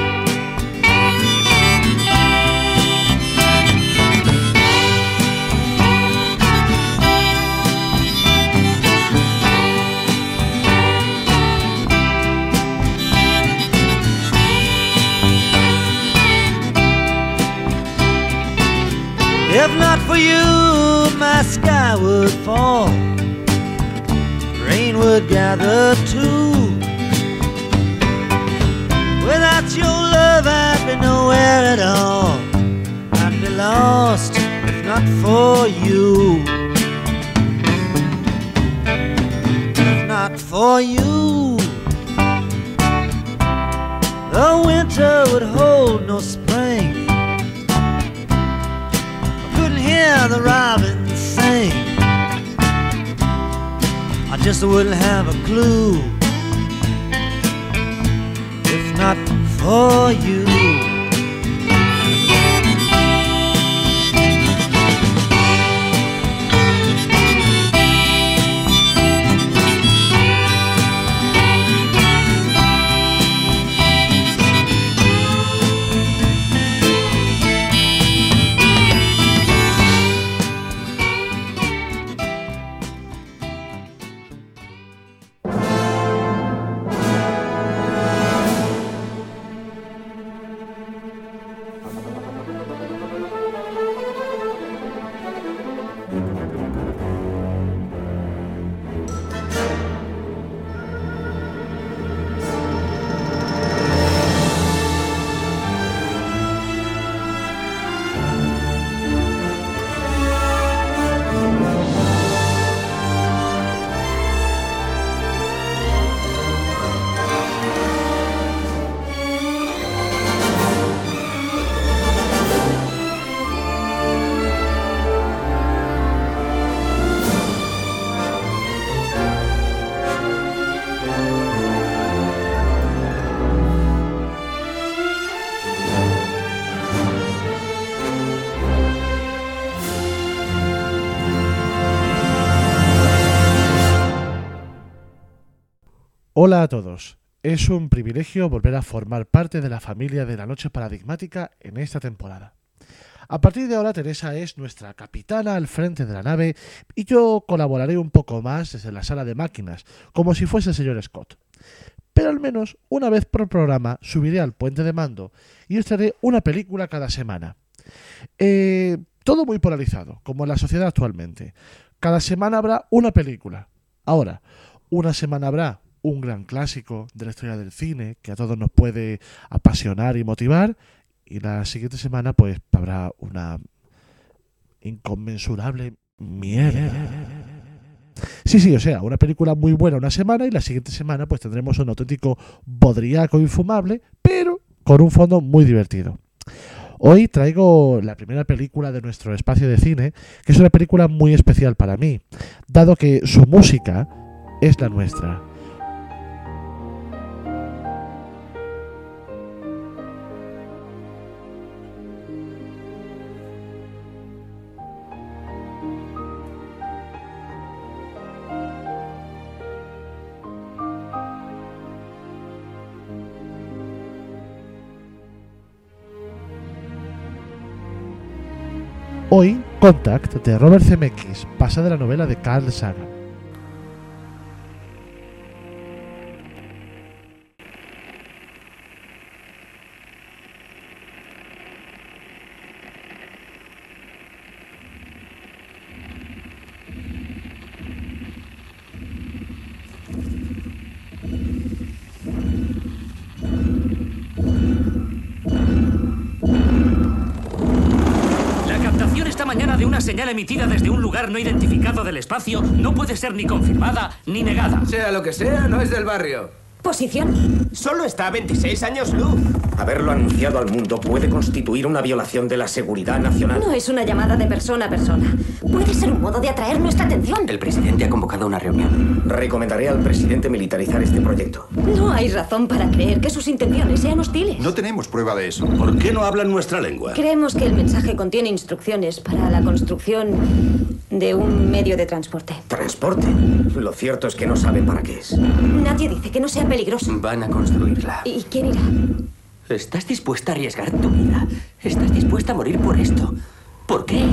If not for you, my sky would fall, rain would gather too. Without your love, I'd be nowhere at all, I'd be lost if not for you. If not for you, the winter would hold no spring, how the robins sing, I just wouldn't have a clue if not for you. Hola a todos, es un privilegio volver a formar parte de la familia de la Noche Paradigmática en esta temporada. A partir de ahora Teresa es nuestra capitana al frente de la nave y yo colaboraré un poco más desde la sala de máquinas, como si fuese el señor Scott. Pero al menos una vez por programa subiré al puente de mando y os traeré una película cada semana. Todo muy polarizado, como en la sociedad actualmente. Cada semana habrá una película. Ahora, una semana habrá un gran clásico de la historia del cine que a todos nos puede apasionar y motivar, y la siguiente semana pues habrá una inconmensurable mierda. Sí, o sea, una película muy buena una semana y la siguiente semana pues tendremos un auténtico bodriaco infumable, pero con un fondo muy divertido. Hoy traigo la primera película de nuestro espacio de cine, que es una película muy especial para mí, dado que su música es la nuestra. Hoy, Contact, de Robert Zemeckis, basada en la novela de Carl Sagan. Señal emitida desde un lugar no identificado del espacio no puede ser ni confirmada ni negada. Sea lo que sea, no es del barrio. ¿Posición? Solo está a 26 años luz. Haberlo anunciado al mundo puede constituir una violación de la seguridad nacional. No es una llamada de persona a persona. Puede ser un modo de atraer nuestra atención. El presidente ha convocado una reunión. Recomendaré al presidente militarizar este proyecto. No hay razón para creer que sus intenciones sean hostiles. No tenemos prueba de eso. ¿Por qué no hablan nuestra lengua? Creemos que el mensaje contiene instrucciones para la construcción de un medio de transporte. ¿Transporte? Lo cierto es que no saben para qué es. Nadie dice que no sea peligroso. Van a construirla. ¿Y quién irá? ¿Estás dispuesta a arriesgar tu vida? ¿Estás dispuesta a morir por esto? ¿Por qué?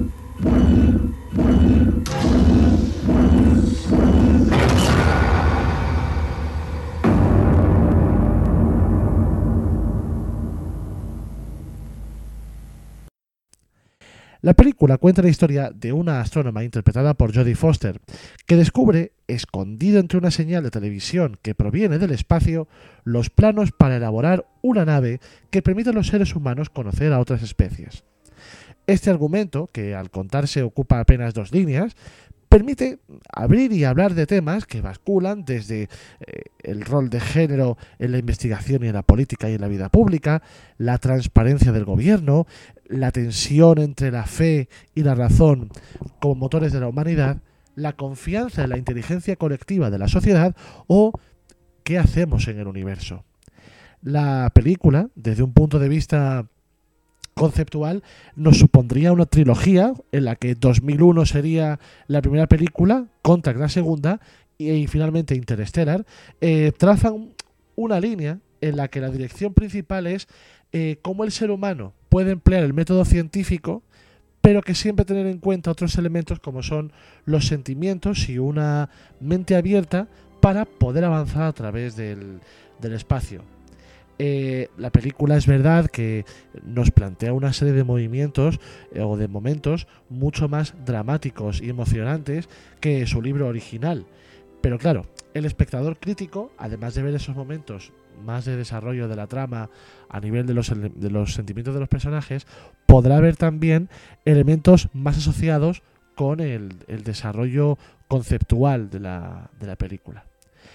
La película cuenta la historia de una astrónoma interpretada por Jodie Foster, que descubre, escondido entre una señal de televisión que proviene del espacio, los planos para elaborar una nave que permita a los seres humanos conocer a otras especies. Este argumento, que al contarse ocupa apenas 2 líneas, permite abrir y hablar de temas que basculan desde el rol de género en la investigación y en la política y en la vida pública, la transparencia del gobierno, la tensión entre la fe y la razón como motores de la humanidad, la confianza en la inteligencia colectiva de la sociedad o qué hacemos en el universo. La película, desde un punto de vista conceptual, nos supondría una trilogía en la que 2001 sería la primera película, Contact la segunda y finalmente Interstellar. Trazan una línea en la que la dirección principal es cómo el ser humano puede emplear el método científico, pero que siempre tener en cuenta otros elementos como son los sentimientos y una mente abierta para poder avanzar a través del espacio. La película es verdad que nos plantea una serie de movimientos o de momentos mucho más dramáticos y emocionantes que su libro original. Pero claro, el espectador crítico, además de ver esos momentos más de desarrollo de la trama a nivel de los sentimientos de los personajes, podrá ver también elementos más asociados con el desarrollo conceptual de la película.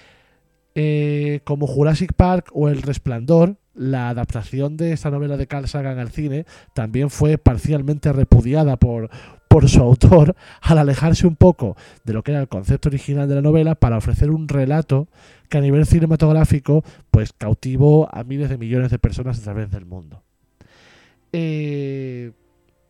Como Jurassic Park o El Resplandor, la adaptación de esta novela de Carl Sagan al cine también fue parcialmente repudiada por su autor al alejarse un poco de lo que era el concepto original de la novela para ofrecer un relato que a nivel cinematográfico pues cautivó a miles de millones de personas a través del mundo. El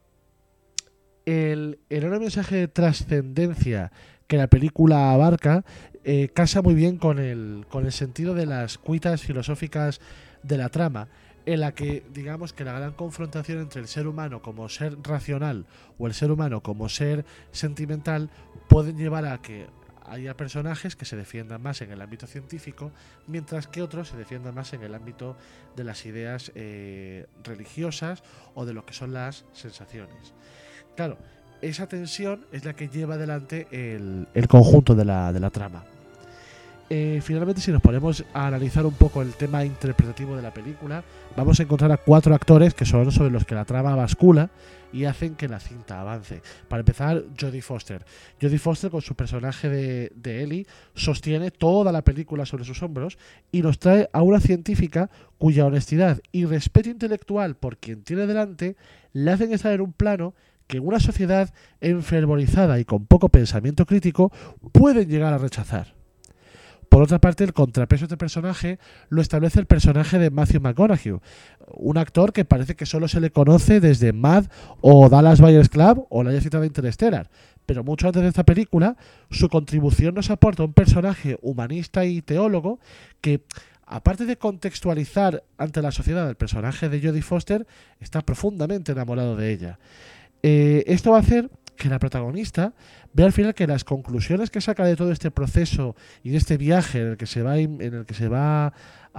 enorme mensaje de trascendencia que la película abarca casa muy bien con el sentido de las cuitas filosóficas de la trama, en la que digamos que la gran confrontación entre el ser humano como ser racional o el ser humano como ser sentimental pueden llevar a que haya personajes que se defiendan más en el ámbito científico, mientras que otros se defiendan más en el ámbito de las ideas religiosas o de lo que son las sensaciones. Claro, esa tensión es la que lleva adelante el conjunto de la trama. Finalmente, si nos ponemos a analizar un poco el tema interpretativo de la película, vamos a encontrar a 4 actores que son sobre los que la trama bascula y hacen que la cinta avance. Para empezar, Jodie Foster. Jodie Foster, con su personaje de Ellie, sostiene toda la película sobre sus hombros y nos trae a una científica cuya honestidad y respeto intelectual por quien tiene delante le hacen estar en un plano que en una sociedad enfervorizada y con poco pensamiento crítico pueden llegar a rechazar. Por otra parte, el contrapeso de este personaje lo establece el personaje de Matthew McConaughey, un actor que parece que solo se le conoce desde Mad o Dallas Buyers Club o la ya citada Interstellar, pero mucho antes de esta película su contribución nos aporta un personaje humanista y teólogo que, aparte de contextualizar ante la sociedad el personaje de Jodie Foster, está profundamente enamorado de ella. Esto va a hacer que la protagonista ve al final que las conclusiones que saca de todo este proceso y de este viaje en el que se va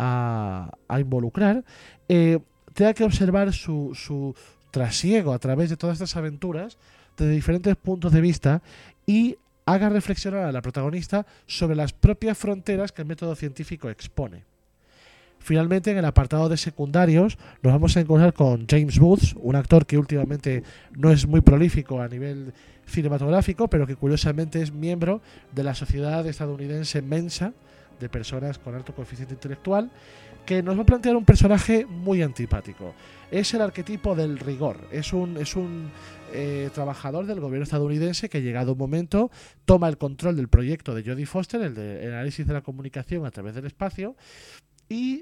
a involucrar, tenga que observar su trasiego a través de todas estas aventuras desde diferentes puntos de vista y haga reflexionar a la protagonista sobre las propias fronteras que el método científico expone. Finalmente, en el apartado de secundarios nos vamos a encontrar con James Woods, un actor que últimamente no es muy prolífico a nivel cinematográfico, pero que curiosamente es miembro de la sociedad estadounidense Mensa, de personas con alto coeficiente intelectual, que nos va a plantear un personaje muy antipático. Es el arquetipo del rigor, es un trabajador del gobierno estadounidense que, llegado un momento, toma el control del proyecto de Jodie Foster, el análisis de la comunicación a través del espacio, y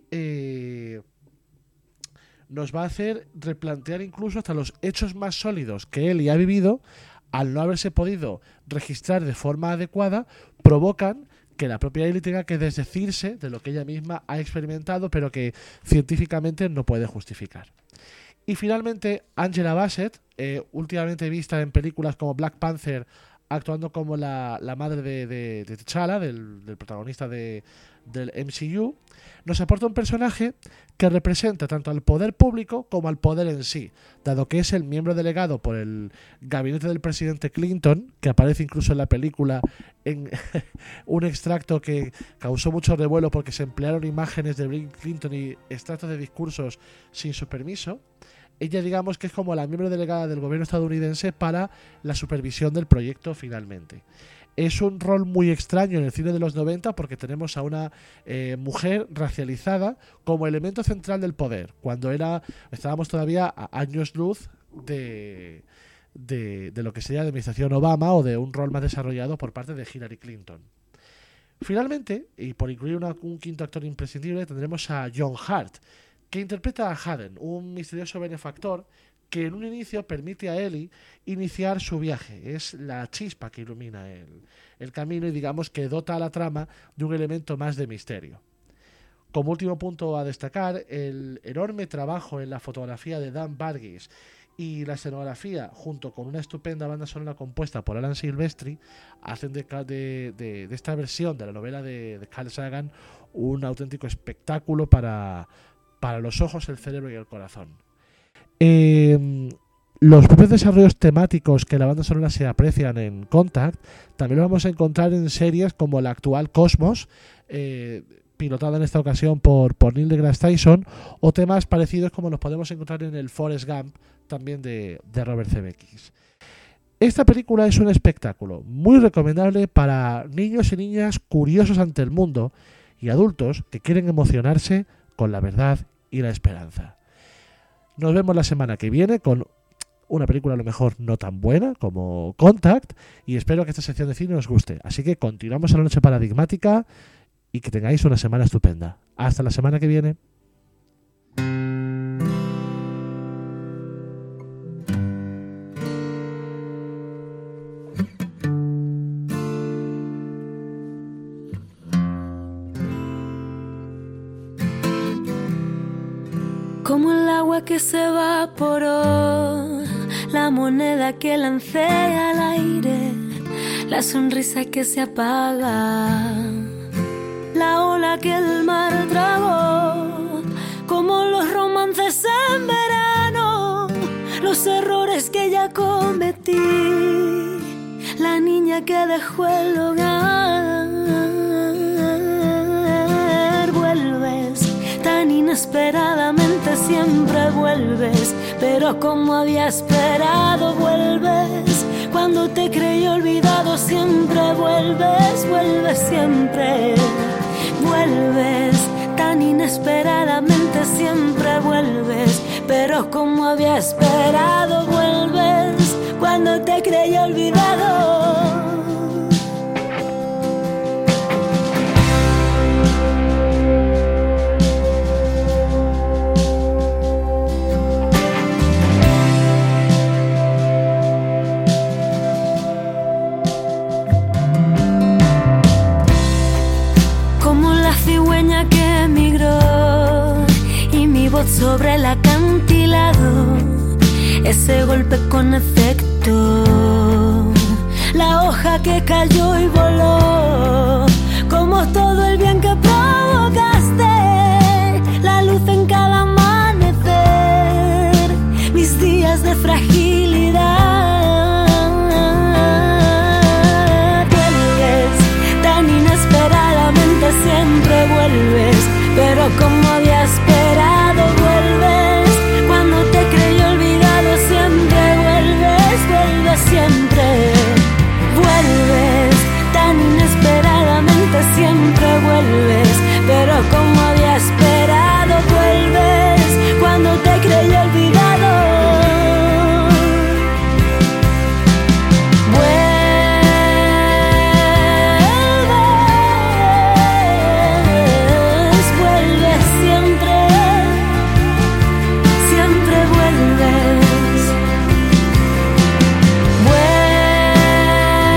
nos va a hacer replantear incluso hasta los hechos más sólidos que Ellie ha vivido, al no haberse podido registrar de forma adecuada, provocan que la propia Ellie tenga que desdecirse de lo que ella misma ha experimentado, pero que científicamente no puede justificar. Y finalmente, Angela Bassett, últimamente vista en películas como Black Panther, actuando como la madre de T'Challa, del protagonista del MCU, nos aporta un personaje que representa tanto al poder público como al poder en sí, dado que es el miembro delegado por el gabinete del presidente Clinton, que aparece incluso en la película en un extracto que causó mucho revuelo porque se emplearon imágenes de Bill Clinton y extractos de discursos sin su permiso. Ella, digamos que es como la miembro delegada del gobierno estadounidense para la supervisión del proyecto finalmente. Es un rol muy extraño en el cine de los 90 porque tenemos a una mujer racializada como elemento central del poder, cuando estábamos todavía a años luz de lo que sería la administración Obama o de un rol más desarrollado por parte de Hillary Clinton. Finalmente, y por incluir un quinto actor imprescindible, tendremos a John Hurt, que interpreta a Haden, un misterioso benefactor que en un inicio permite a Ellie iniciar su viaje. Es la chispa que ilumina el camino y digamos que dota a la trama de un elemento más de misterio. Como último punto a destacar, el enorme trabajo en la fotografía de Dan Burgess y la escenografía, junto con una estupenda banda sonora compuesta por Alan Silvestri, hacen de esta versión de la novela de Carl Sagan un auténtico espectáculo para los ojos, el cerebro y el corazón. Los propios desarrollos temáticos que la banda sonora se aprecian en Contact también lo vamos a encontrar en series como la actual Cosmos, pilotada en esta ocasión por Neil deGrasse Tyson, o temas parecidos como los podemos encontrar en el Forrest Gump, también de Robert Zemeckis. Esta película es un espectáculo muy recomendable para niños y niñas curiosos ante el mundo y adultos que quieren emocionarse con la verdad y la esperanza. Nos vemos la semana que viene con una película a lo mejor no tan buena como Contact y espero que esta sección de cine os guste. Así que continuamos en la noche paradigmática y que tengáis una semana estupenda. Hasta la semana que viene. Como el agua que se evaporó, la moneda que lancé al aire, la sonrisa que se apaga, la ola que el mar tragó, como los romances en verano, los errores que ya cometí, la niña que dejó el hogar. Vuelves tan inesperadamente, siempre vuelves, pero como había esperado vuelves. Cuando te creí olvidado siempre vuelves, vuelves siempre. Vuelves tan inesperadamente, siempre vuelves, pero como había esperado vuelves. Cuando te creí olvidado. Cigüeña que emigró y mi voz sobre el acantilado, ese golpe con efecto, la hoja que cayó y voló, como todo el bien que provocaste, la luz en cada amanecer, mis días de fragilidad. Siempre vuelves, pero como había esperado vuelves. Cuando te creí olvidado siempre vuelves, vuelves siempre. Vuelves tan inesperadamente, siempre vuelves, pero como había esperado vuelves. Cuando te creí olvidado.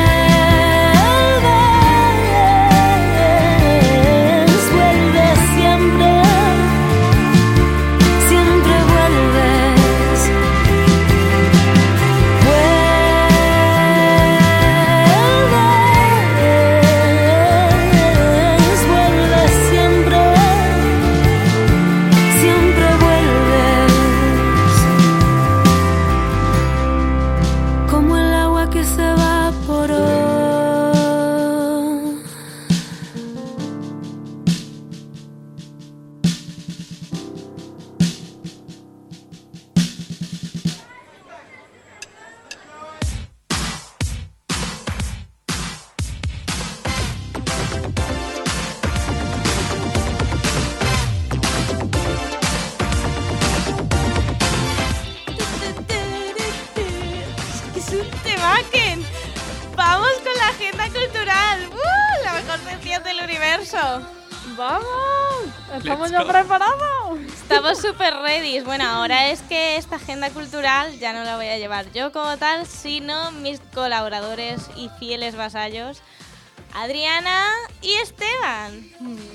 Siempre universo. ¡Vamos! ¡Estamos Let's ya go. preparados! Estamos súper ready. Bueno, ahora es que esta agenda cultural ya no la voy a llevar yo como tal, sino mis colaboradores y fieles vasallos, Adriana y Esteban.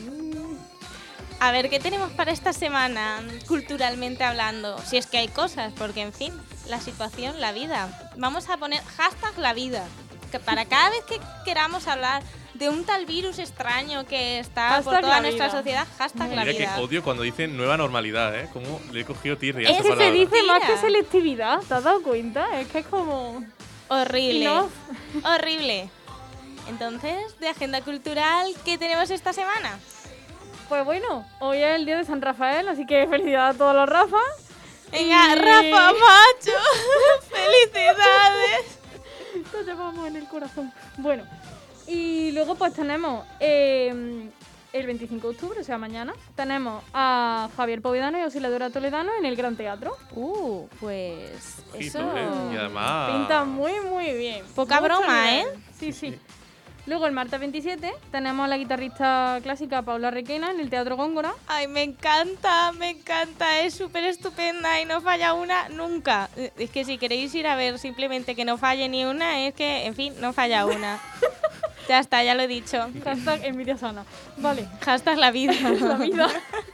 A ver, ¿qué tenemos para esta semana, culturalmente hablando? Si es que hay cosas, porque en fin, la situación, la vida. Vamos a poner hashtag la vida, que para cada vez que queramos hablar de un tal virus extraño que está por Hashtag toda la nuestra vida. sociedad, hashtag la Mira vida. que odio cuando dicen nueva normalidad, ¿eh? Como le he cogido tirria a Es esa que se palabra. dice más que Mentira. selectividad, ¿te has dado cuenta? Es que es como... Horrible. Y no. Horrible. Entonces, de agenda cultural, ¿qué tenemos esta semana? Pues bueno, hoy es el día de San Rafael, así que felicidades a todos los Rafa. Venga, Y- Rafa Macho. ¡Felicidades! Lo llevamos en el corazón. Bueno, y luego pues tenemos el 25 de octubre, o sea, mañana, tenemos a Javier Povedano y Auxiliadora Toledano en el Gran Teatro. Pues Ojito, eso Y además... pinta muy, muy bien. Poca Mucho broma, nivel. ¿eh? Sí, sí. Luego el martes 27 tenemos a la guitarrista clásica Paula Requena en el Teatro Góngora. Ay, me encanta, es súper estupenda y no falla una nunca. Es que si queréis ir a ver simplemente que no falle ni una, es que, en fin, no falla una. Ya está, ya lo he dicho. Hashtag envidia sana. Vale. Hashtag la vida. La vida.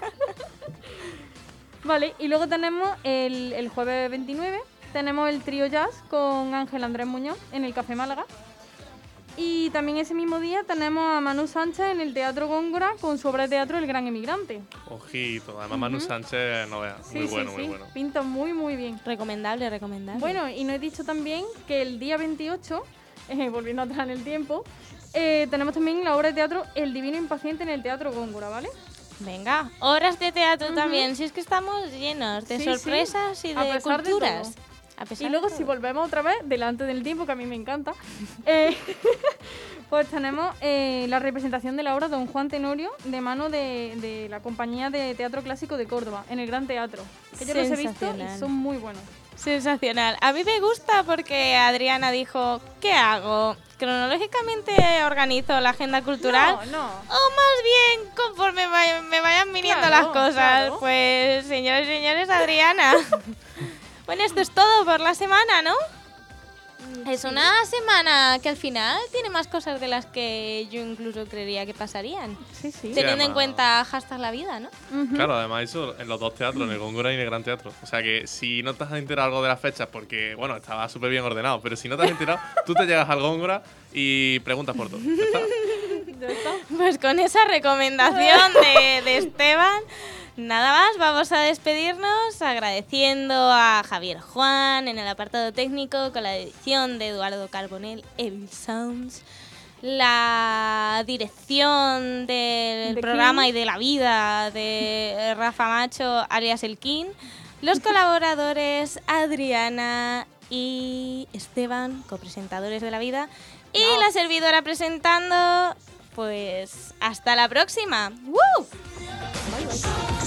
Vale, y luego tenemos el jueves 29, tenemos el trío jazz con Ángel Andrés Muñoz en el Café Málaga. Y también ese mismo día tenemos a Manu Sánchez en el Teatro Góngora con su obra de teatro El Gran Emigrante. Ojito. Además Manu Sánchez, no veas. Sí, Muy sí, bueno, sí. muy bueno. Pinta muy, muy bien. Recomendable. Bueno, y no he dicho también que el día 28, volviendo atrás en el tiempo, tenemos también la obra de teatro El Divino Impaciente en el Teatro Góngora, ¿vale? Venga, horas de teatro también. Si es que estamos llenos de Sí, sorpresas sí. y A de pesar de culturas. todo. A pesar Y luego de si todo. volvemos otra vez, delante del tiempo, que a mí me encanta, pues tenemos la representación de la obra Don Juan Tenorio de mano de la Compañía de Teatro Clásico de Córdoba, en el Gran Teatro. Que yo los he visto Sensacional. y son muy buenos. Sensacional. A mí me gusta porque Adriana dijo, ¿qué hago? ¿Cronológicamente organizo la agenda cultural? No. O más bien conforme me vayan viniendo Claro, las cosas. claro. Pues, señores y señores, Adriana. Bueno, esto es todo por la semana, ¿no? Es una semana que al final tiene más cosas de las que yo incluso creería que pasarían. Sí, sí. Teniendo en además- cuenta hashtag la vida, ¿no? Claro, además eso en los dos teatros, en el Góngora y en el Gran Teatro. O sea que si no te has enterado algo de las fechas, porque, bueno, estaba súper bien ordenado, pero si no te has enterado, tú te llegas al Góngora y preguntas por todo. ¿Ya está? Pues con esa recomendación de Esteban, nada más, vamos a despedirnos agradeciendo a Javier Juan en el apartado técnico con la edición de Eduardo Carbonell, Evil Sounds, la dirección del The programa King. y de la vida de Rafa Macho, alias El King, los colaboradores Adriana y Esteban, copresentadores de la vida, y la servidora presentando. Pues hasta la próxima. ¡Woo! Bye, bye.